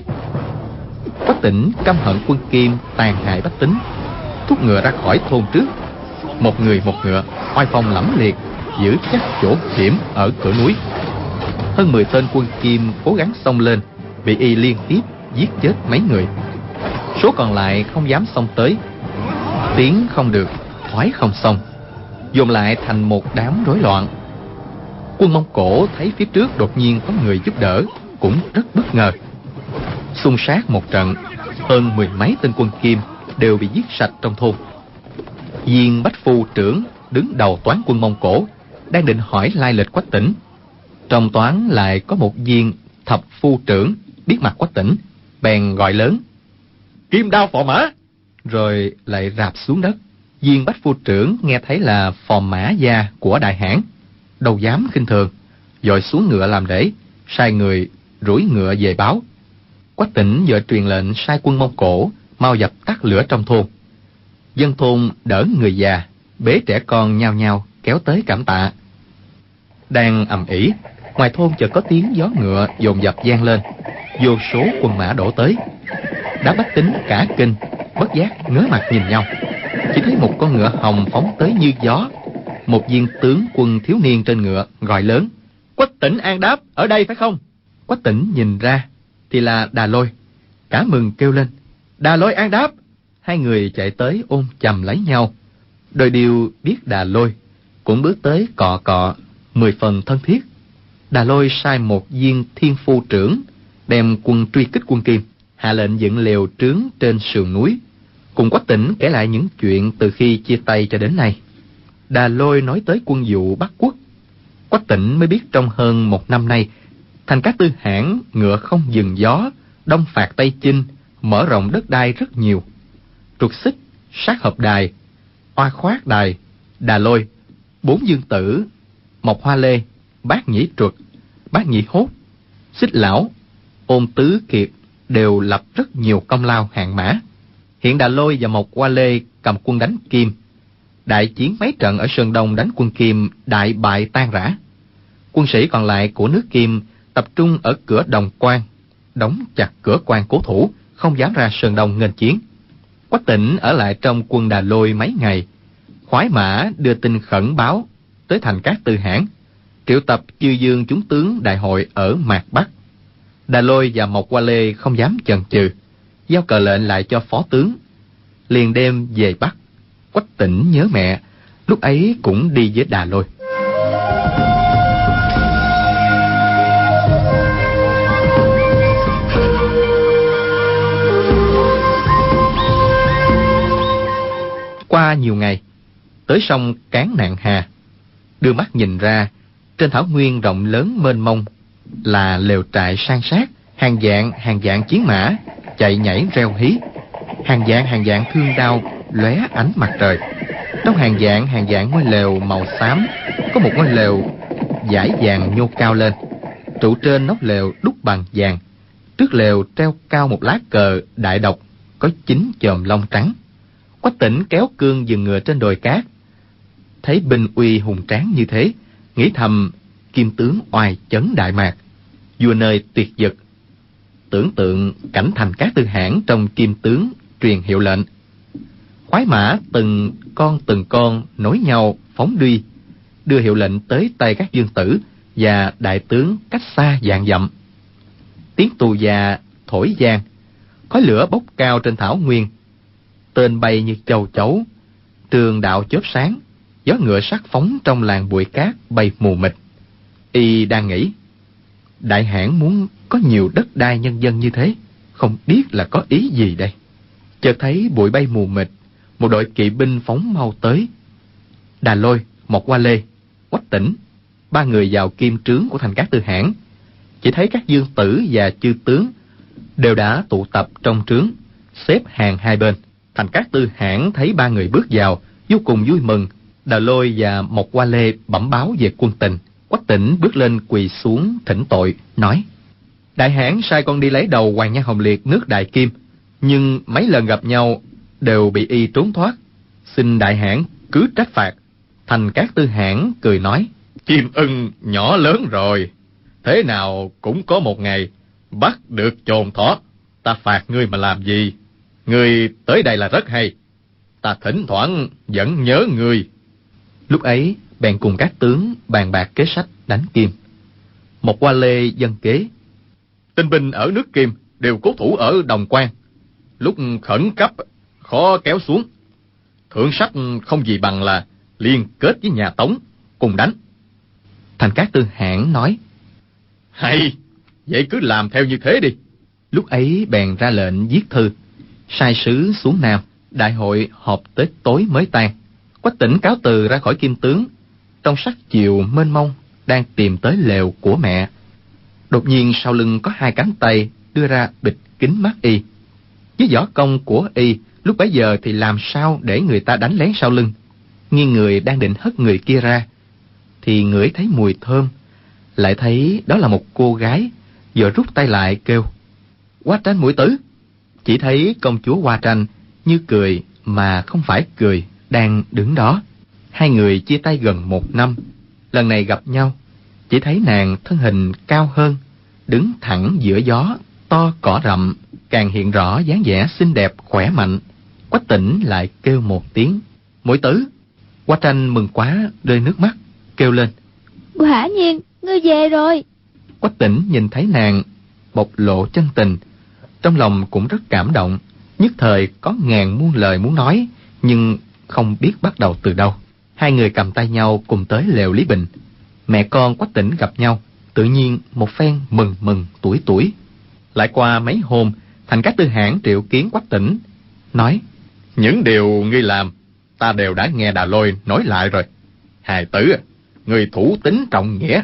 S2: Quách Tĩnh căm hận quân Kim tàn hại bách tính, thúc ngựa ra khỏi thôn trước. Một người một ngựa, oai phong lẫm liệt, giữ chắc chỗ hiểm ở cửa núi. Hơn 10 tên quân Kim cố gắng xông lên, bị y liên tiếp giết chết mấy người. Số còn lại không dám xông tới, tiến không được, thoái không xong, dồn lại thành một đám rối loạn. Quân Mông Cổ thấy phía trước đột nhiên có người giúp đỡ, cũng rất bất ngờ. Xung sát một trận, hơn 10 mấy tên quân Kim đều bị giết sạch trong thôn. Viên Bách Phu trưởng đứng đầu toán quân Mông Cổ đang định hỏi lai lịch Quách Tĩnh. Trong toán lại có một viên Thập Phu trưởng biết mặt Quách Tĩnh, bèn gọi lớn: Kim Đao Phò Mã! Rồi lại rạp xuống đất. Viên Bách Phu trưởng nghe thấy là Phò Mã gia của đại hãn, đâu dám khinh thường, dội xuống ngựa làm lễ, sai người rủi ngựa về báo. Quách Tĩnh vội truyền lệnh sai quân Mông Cổ mau dập tắt lửa trong thôn. Dân thôn đỡ người già, bế trẻ con nhao nhao kéo tới cảm tạ. Đang ầm ĩ, ngoài thôn chợt có tiếng gió ngựa dồn dập vang lên, vô số quân mã đổ tới. Đám bách tính cả kinh, bất giác ngớ mặt nhìn nhau. Chỉ thấy một con ngựa hồng phóng tới như gió. Một viên tướng quân thiếu niên trên ngựa gọi lớn: Quách Tĩnh An Đáp ở đây phải không? Quách Tĩnh nhìn ra thì là Đà Lôi, cả mừng kêu lên: Đà Lôi An Đáp! Hai người chạy tới ôm chầm lấy nhau. Đôi điều biết Đà Lôi, cũng bước tới cọ cọ, 10 phần thân thiết. Đà Lôi sai một viên Thiên Phu trưởng đem quân truy kích quân Kim, hạ lệnh dựng lều trướng trên sườn núi, cùng Quách Tĩnh kể lại những chuyện từ khi chia tay cho đến nay. Đà Lôi nói tới quân vụ Bắc Quốc. Quách Tĩnh mới biết trong hơn 1 năm nay, thành các tư hãn ngựa không dừng gió, đông phạt Tây Chinh, mở rộng đất đai rất nhiều. Trục Xích, Sát Hợp Đài, Oa Khoát Đài, Đà Lôi, Bốn Dương Tử, Mộc Hoa Lê, Bát Nhĩ Truật, Bát Nhĩ Hốt, Xích Lão, Ôn Tứ Kiệt đều lập rất nhiều công lao hạng mã. Hiện Đà Lôi và Mộc Hoa Lê cầm quân đánh Kim. Đại chiến mấy trận ở Sơn Đông đánh quân Kim đại bại tan rã. Quân sĩ còn lại của nước Kim tập trung ở cửa Đồng Quan, đóng chặt cửa quan cố thủ, không dám ra Sơn Đông nghênh chiến. Quách Tĩnh ở lại trong quân Đà Lôi mấy ngày. Khoái Mã đưa tin khẩn báo tới thành các tư hãn, triệu tập chư dương chúng tướng đại hội ở Mạc Bắc. Đà Lôi và Mộc Hoa Lê không dám chần chừ, giao cờ lệnh lại cho phó tướng, liền đêm về Bắc. Quách Tĩnh nhớ mẹ, lúc ấy cũng đi với Đà Lôi. Qua nhiều ngày, tới sông Cán Nạn Hà, đưa mắt nhìn ra, trên thảo nguyên rộng lớn mênh mông là lều trại san sát, hàng dạng chiến mã chạy nhảy reo hí, hàng dạng thương đao lóe ánh mặt trời. Trong hàng dạng ngôi lều màu xám có một ngôi lều dải vàng nhô cao lên, trụ trên nóc lều đúc bằng vàng. Trước lều treo cao một lá cờ đại độc có 9 chòm lông trắng. Quách Tĩnh kéo cương dừng ngựa trên đồi cát, thấy binh uy hùng tráng như thế, nghĩ thầm kim tướng oai chấn Đại Mạc, vua nơi tuyệt dực. Tưởng tượng cảnh thành các tư hãn trong kim tướng truyền hiệu lệnh. Khoái mã từng con nối nhau phóng đi, đưa hiệu lệnh tới tay các dương tử và đại tướng cách xa vạn dặm. Tiếng tù già thổi vang, khói lửa bốc cao trên thảo nguyên, tên bay như châu chấu, trường đạo chớp sáng, gió ngựa sắc phóng trong làng bụi cát bay mù mịt. Y đang nghĩ, đại hãn muốn có nhiều đất đai nhân dân như thế, không biết là có ý gì đây. Chợt thấy bụi bay mù mịt, một đội kỵ binh phóng mau tới. Đà Lôi, Mộc Qua Lê, Quách Tĩnh, ba người vào kim trướng của thành Cát Tư Hãn. Chỉ thấy các dương tử và chư tướng đều đã tụ tập trong trướng, xếp hàng hai bên. Thành Cát Tư Hãn thấy ba người bước vào, vô cùng vui mừng. Đà Lôi và Mộc Qua Lê bẩm báo về quân tình. Quách Tĩnh bước lên quỳ xuống thỉnh tội, nói: Đại hãn sai con đi lấy đầu Hoàng Nhan Hồng Liệt nước Đại Kim, nhưng mấy lần gặp nhau đều bị y trốn thoát, xin đại hãn cứ trách phạt. Thành Cát Tư Hãn cười nói: Chim ưng nhỏ lớn rồi, thế nào cũng có một ngày bắt được chồn thỏ. Ta phạt ngươi mà làm gì? Ngươi tới đây là rất hay, ta thỉnh thoảng vẫn nhớ ngươi. Lúc ấy bèn cùng các tướng bàn bạc kế sách đánh Kim. Mộc Qua Lê dâng kế: Tinh binh ở nước Kim đều cố thủ ở Đồng Quan, lúc khẩn cấp khó kéo xuống. Thượng sách không gì bằng là liên kết với nhà Tống cùng đánh. Thành Cát Tư Hãn nói: Hay, vậy cứ làm theo như thế đi. Lúc ấy bèn ra lệnh viết thư, sai sứ xuống Nam. Đại hội họp tới tối mới tan. Quách Tĩnh cáo từ ra khỏi kim tướng. Trong sắc chiều mênh mông, đang tìm tới lều của mẹ. Đột nhiên sau lưng có hai cánh tay đưa ra bịt kín mắt y. Với võ công của y lúc bấy giờ thì làm sao để người ta đánh lén sau lưng. Nghiêng người đang định hất người kia ra, thì ngửi thấy mùi thơm, lại thấy đó là một cô gái, vừa rút tay lại kêu: Hoa Tranh muội tử. Chỉ thấy công chúa Hoa Tranh như cười mà không phải cười, đang đứng đó. Hai người chia tay gần 1 năm, lần này gặp nhau, chỉ thấy nàng thân hình cao hơn, đứng thẳng giữa gió, to cỏ rậm, càng hiện rõ dáng vẻ xinh đẹp khỏe mạnh. Quách Tĩnh lại kêu một tiếng: Muội tử. Hoa Tranh mừng quá rơi nước mắt, kêu lên:
S3: Quả nhiên, ngươi về rồi.
S2: Quách Tĩnh nhìn thấy nàng bộc lộ chân tình, trong lòng cũng rất cảm động, nhất thời có ngàn muôn lời muốn nói, nhưng không biết bắt đầu từ đâu. Hai người cầm tay nhau cùng tới lều Lý Bình. Mẹ con Quách Tĩnh gặp nhau, tự nhiên một phen mừng mừng tuổi tuổi. Lại qua mấy hôm, Thành Cát Tư Hãn triệu kiến Quách Tĩnh, nói: Những điều ngươi làm ta đều đã nghe Đà Lôi nói lại rồi. Hài tử, ngươi thủ tín trọng nghĩa,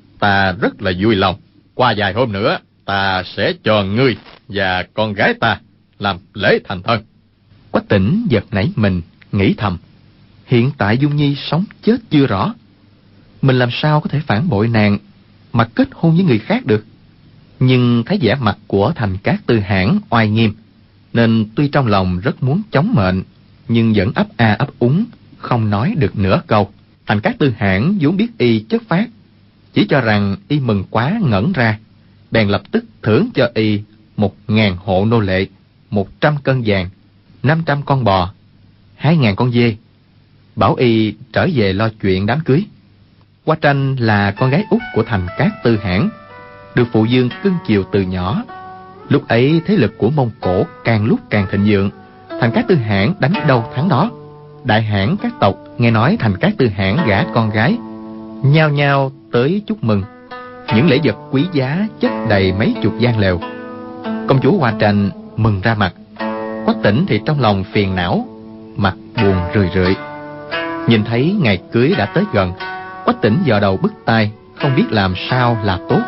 S2: ta rất là vui lòng. Qua vài hôm nữa, ta sẽ cho ngươi và con gái ta làm lễ thành thân. Quách Tĩnh giật nảy mình, nghĩ thầm: hiện tại Dung Nhi sống chết chưa rõ, mình làm sao có thể phản bội nàng mà kết hôn với người khác được. Nhưng thấy vẻ mặt của Thành Cát Tư Hãn oai nghiêm, nên tuy trong lòng rất muốn chống mệnh, nhưng vẫn ấp a ấp úng, không nói được nửa câu. Thành Cát Tư Hãn vốn biết y chất phác, chỉ cho rằng y mừng quá ngẩn ra, bèn lập tức thưởng cho y 1.000 hộ nô lệ, 100 cân vàng, 500 con bò, 2.000 con dê, bảo y trở về lo chuyện đám cưới. Hoa Tranh là con gái út của Thành Cát Tư Hãn, được phụ vương cưng chiều từ nhỏ. Lúc ấy thế lực của Mông Cổ càng lúc càng thịnh vượng, Thành Cát Tư Hãn đánh đâu thắng đó. Đại hãn các tộc nghe nói Thành Cát Tư Hãn gả con gái, nhao nhao tới chúc mừng. Những lễ vật quý giá chất đầy mấy chục gian lều. Công chúa Hoa Tranh mừng ra mặt, Quách Tĩnh thì trong lòng phiền não, mặt buồn rười rượi. Nhìn thấy ngày cưới đã tới gần, Quách Tĩnh dò đầu bứt tai, không biết làm sao là tốt.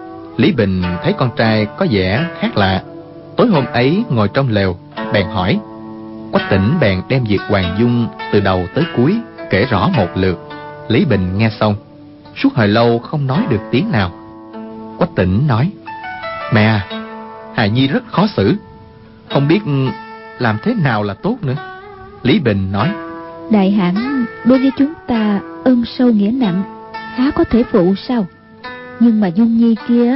S2: Lý Bình thấy con trai có vẻ khác lạ, tối hôm ấy ngồi trong lều, bèn hỏi. Quách Tĩnh bèn đem việc Hoàng Dung từ đầu tới cuối kể rõ một lượt. Lý Bình nghe xong, suốt hồi lâu không nói được tiếng nào. Quách Tĩnh nói: Mẹ à, hài nhi rất khó xử, không biết làm thế nào là tốt nữa. Lý Bình nói:
S3: Đại hãn đối với chúng ta ân sâu nghĩa nặng, há có thể phụ sao? Nhưng mà Dung Nhi kia,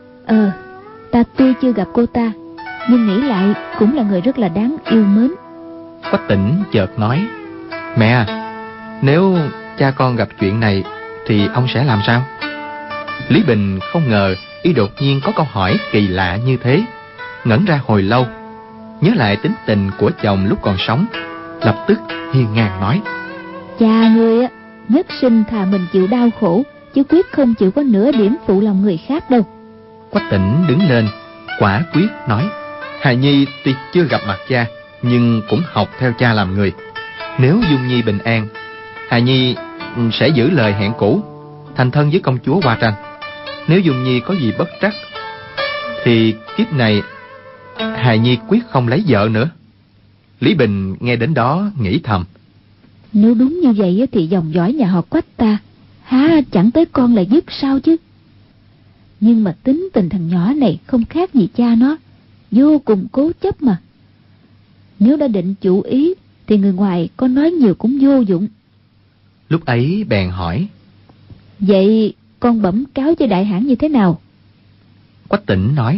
S3: ta tuy chưa gặp cô ta, nhưng nghĩ lại cũng là người rất là đáng yêu mến.
S2: Quách Tĩnh chợt nói: Mẹ à, nếu cha con gặp chuyện này thì ông sẽ làm sao? Lý Bình không ngờ y đột nhiên có câu hỏi kỳ lạ như thế, ngẩn ra hồi lâu, nhớ lại tính tình của chồng lúc còn sống, lập tức hiên ngang nói:
S3: Cha ngươi nhất sinh thà mình chịu đau khổ, chứ quyết không chịu có nửa điểm phụ lòng người khác đâu.
S2: Quách Tỉnh đứng lên, quả quyết nói: hài nhi tuy chưa gặp mặt cha, nhưng cũng học theo cha làm người. Nếu Dung Nhi bình an, hài nhi sẽ giữ lời hẹn cũ, thành thân với công chúa Hoa Tranh. Nếu Dung Nhi có gì bất trắc, thì kiếp này hài nhi quyết không lấy vợ nữa. Lý Bình nghe đến đó nghĩ thầm:
S3: Nếu đúng như vậy thì dòng dõi nhà họ Quách ta há chẳng tới con là dứt sao chứ. Nhưng mà tính tình thằng nhỏ này không khác gì cha nó, vô cùng cố chấp mà. Nếu đã định chủ ý thì người ngoài có nói nhiều cũng vô dụng.
S2: Lúc ấy bèn hỏi:
S3: Vậy con bẩm cáo cho đại hãn như thế nào?
S2: Quách Tỉnh nói: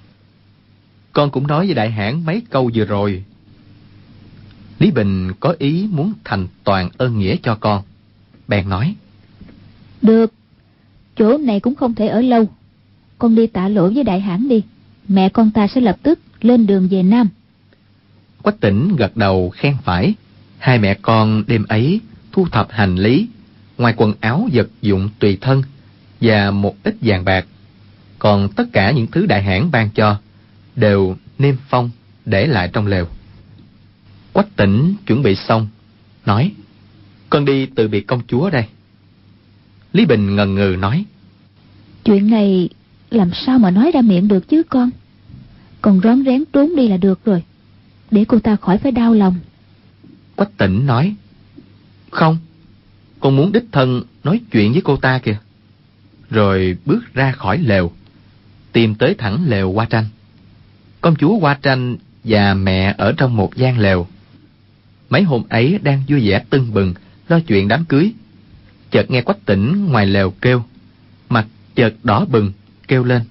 S2: con cũng nói với đại hãn mấy câu vừa rồi. Lý Bình có ý muốn thành toàn ơn nghĩa cho con, bèn nói:
S3: Được, chỗ này cũng không thể ở lâu. Con đi tạ lỗi với đại hãn đi, mẹ con ta sẽ lập tức lên đường về Nam.
S2: Quách Tỉnh gật đầu khen phải. Hai mẹ con đêm ấy thu thập hành lý, ngoài quần áo vật dụng tùy thân và một ít vàng bạc, còn tất cả những thứ đại hãn ban cho đều niêm phong để lại trong lều. Quách Tỉnh chuẩn bị xong, nói: con đi từ biệt công chúa đây. Lý Bình ngần ngừ nói:
S3: Chuyện này làm sao mà nói ra miệng được chứ con. Con rón rén trốn đi là được rồi, để cô ta khỏi phải đau lòng.
S2: Quách Tỉnh nói: không, con muốn đích thân nói chuyện với cô ta kìa. Rồi bước ra khỏi lều, tìm tới thẳng lều Hoa Tranh. Công chúa Hoa Tranh và mẹ ở trong một gian lều. Mấy hôm ấy đang vui vẻ tưng bừng lo chuyện đám cưới. Chợt nghe Quách Tỉnh ngoài lều kêu, mặt chợt đỏ bừng, kêu lên: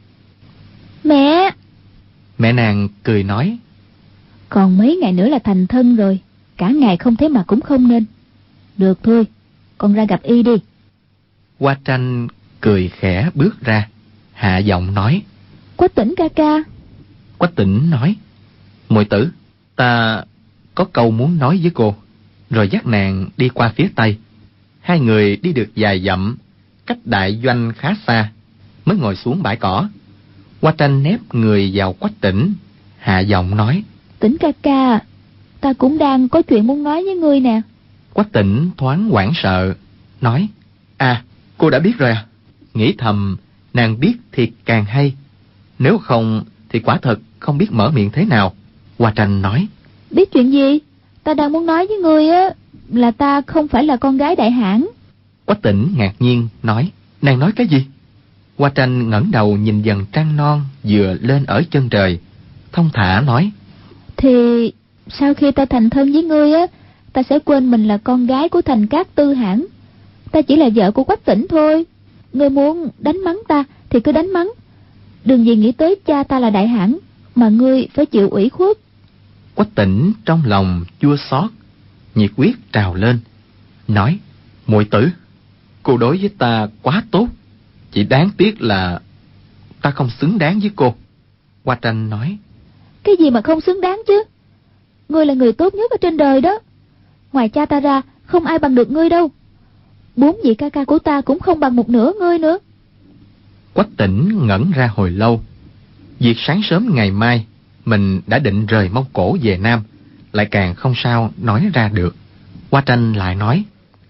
S3: Mẹ!
S2: Mẹ nàng cười nói:
S3: Còn mấy ngày nữa là thành thân rồi, cả ngày không thấy mặt cũng không nên. Được thôi, con ra gặp y đi.
S2: Hoa Tranh cười khẽ bước ra, hạ giọng nói:
S3: Quách Tỉnh ca ca.
S2: Quách Tỉnh nói: muội tử, ta có câu muốn nói với cô. Rồi dắt nàng đi qua phía tây. Hai người đi được vài dặm, cách đại doanh khá xa, mới ngồi xuống bãi cỏ. Hoa Tranh nép người vào Quách Tỉnh, hạ giọng nói:
S3: Tỉnh ca ca, ta cũng đang có chuyện muốn nói với ngươi nè.
S2: Quách Tỉnh thoáng hoảng sợ, nói: à, cô đã biết rồi à? Nghĩ thầm, nàng biết thì càng hay, nếu không thì quả thật không biết mở miệng thế nào. Hoa Tranh nói:
S3: Biết chuyện gì? Ta đang muốn nói với ngươi á, là ta không phải là con gái đại hãn.
S2: Quách Tỉnh ngạc nhiên nói: nàng nói cái gì? Hoa Tranh ngẩng đầu nhìn dần trăng non vừa lên ở chân trời, thông thả nói:
S3: Thì sau khi ta thành thân với ngươi á, ta sẽ quên mình là con gái của Thành Cát Tư hãn. Ta chỉ là vợ của Quách Tỉnh thôi. Ngươi muốn đánh mắng ta thì cứ đánh mắng, đừng vì nghĩ tới cha ta là đại hãn mà ngươi phải chịu ủy khuất.
S2: Quách Tỉnh trong lòng chua xót, nhiệt huyết trào lên, nói: muội tử, cô đối với ta quá tốt, chỉ đáng tiếc là ta không xứng đáng với cô. Hoa Tranh nói:
S3: Cái gì mà không xứng đáng chứ? Ngươi là người tốt nhất ở trên đời đó. Ngoài cha ta ra không ai bằng được ngươi đâu. 4 vị ca ca của ta cũng không bằng một nửa ngươi nữa.
S2: Quách Tỉnh ngẩn ra hồi lâu. Việc sáng sớm ngày mai mình đã định rời Mông Cổ về Nam, lại càng không sao nói ra được. Hoa Tranh lại nói: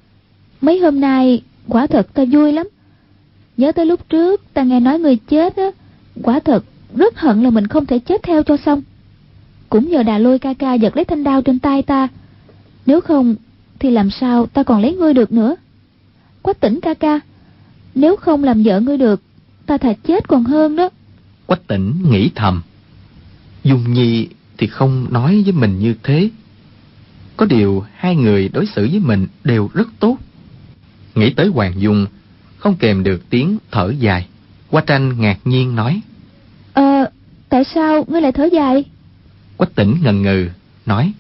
S3: Mấy hôm nay quả thật ta vui lắm. Nhớ tới lúc trước ta nghe nói ngươi chết á, quả thật rất hận là mình không thể chết theo cho xong. Cũng nhờ Đà Lôi ca ca giật lấy thanh đao trên tay ta, nếu không thì làm sao ta còn lấy ngươi được nữa. Quách Tỉnh ca ca, nếu không làm vợ ngươi được, ta thà chết còn hơn đó.
S2: Quách Tỉnh nghĩ thầm, Dung Nhi thì không nói với mình như thế. Có điều hai người đối xử với mình đều rất tốt. Nghĩ tới Hoàng Dung, không kèm được tiếng thở dài. Hoa Tranh ngạc nhiên nói:
S3: Tại sao ngươi lại thở dài?
S2: Quách Tỉnh ngần ngừ nói: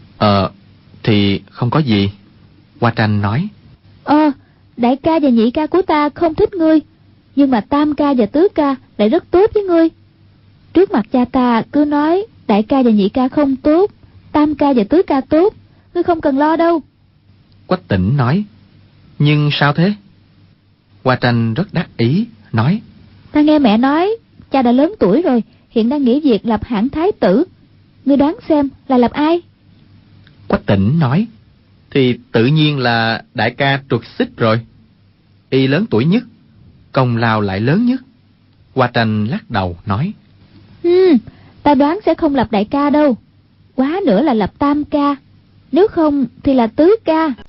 S2: thì không có gì. Hoa Tranh nói:
S3: Đại ca và nhị ca của ta không thích ngươi, nhưng mà tam ca và tứ ca lại rất tốt với ngươi. Trước mặt cha ta cứ nói đại ca và nhị ca không tốt, tam ca và tứ ca tốt, ngươi không cần lo đâu.
S2: Quách Tỉnh nói: nhưng sao thế? Hoa Tranh rất đắc ý nói:
S3: Ta nghe mẹ nói Cha đã lớn tuổi rồi, hiện đang nghỉ việc lập hãng thái tử. Ngươi đoán xem là lập ai?
S2: Quách Tỉnh nói, thì tự nhiên là đại ca Truật Xích rồi. Y lớn tuổi nhất, công lao lại lớn nhất. Hoa Tranh lắc đầu nói,
S3: Ta đoán sẽ không lập đại ca đâu. Quá nữa là lập tam ca, nếu không thì là tứ ca.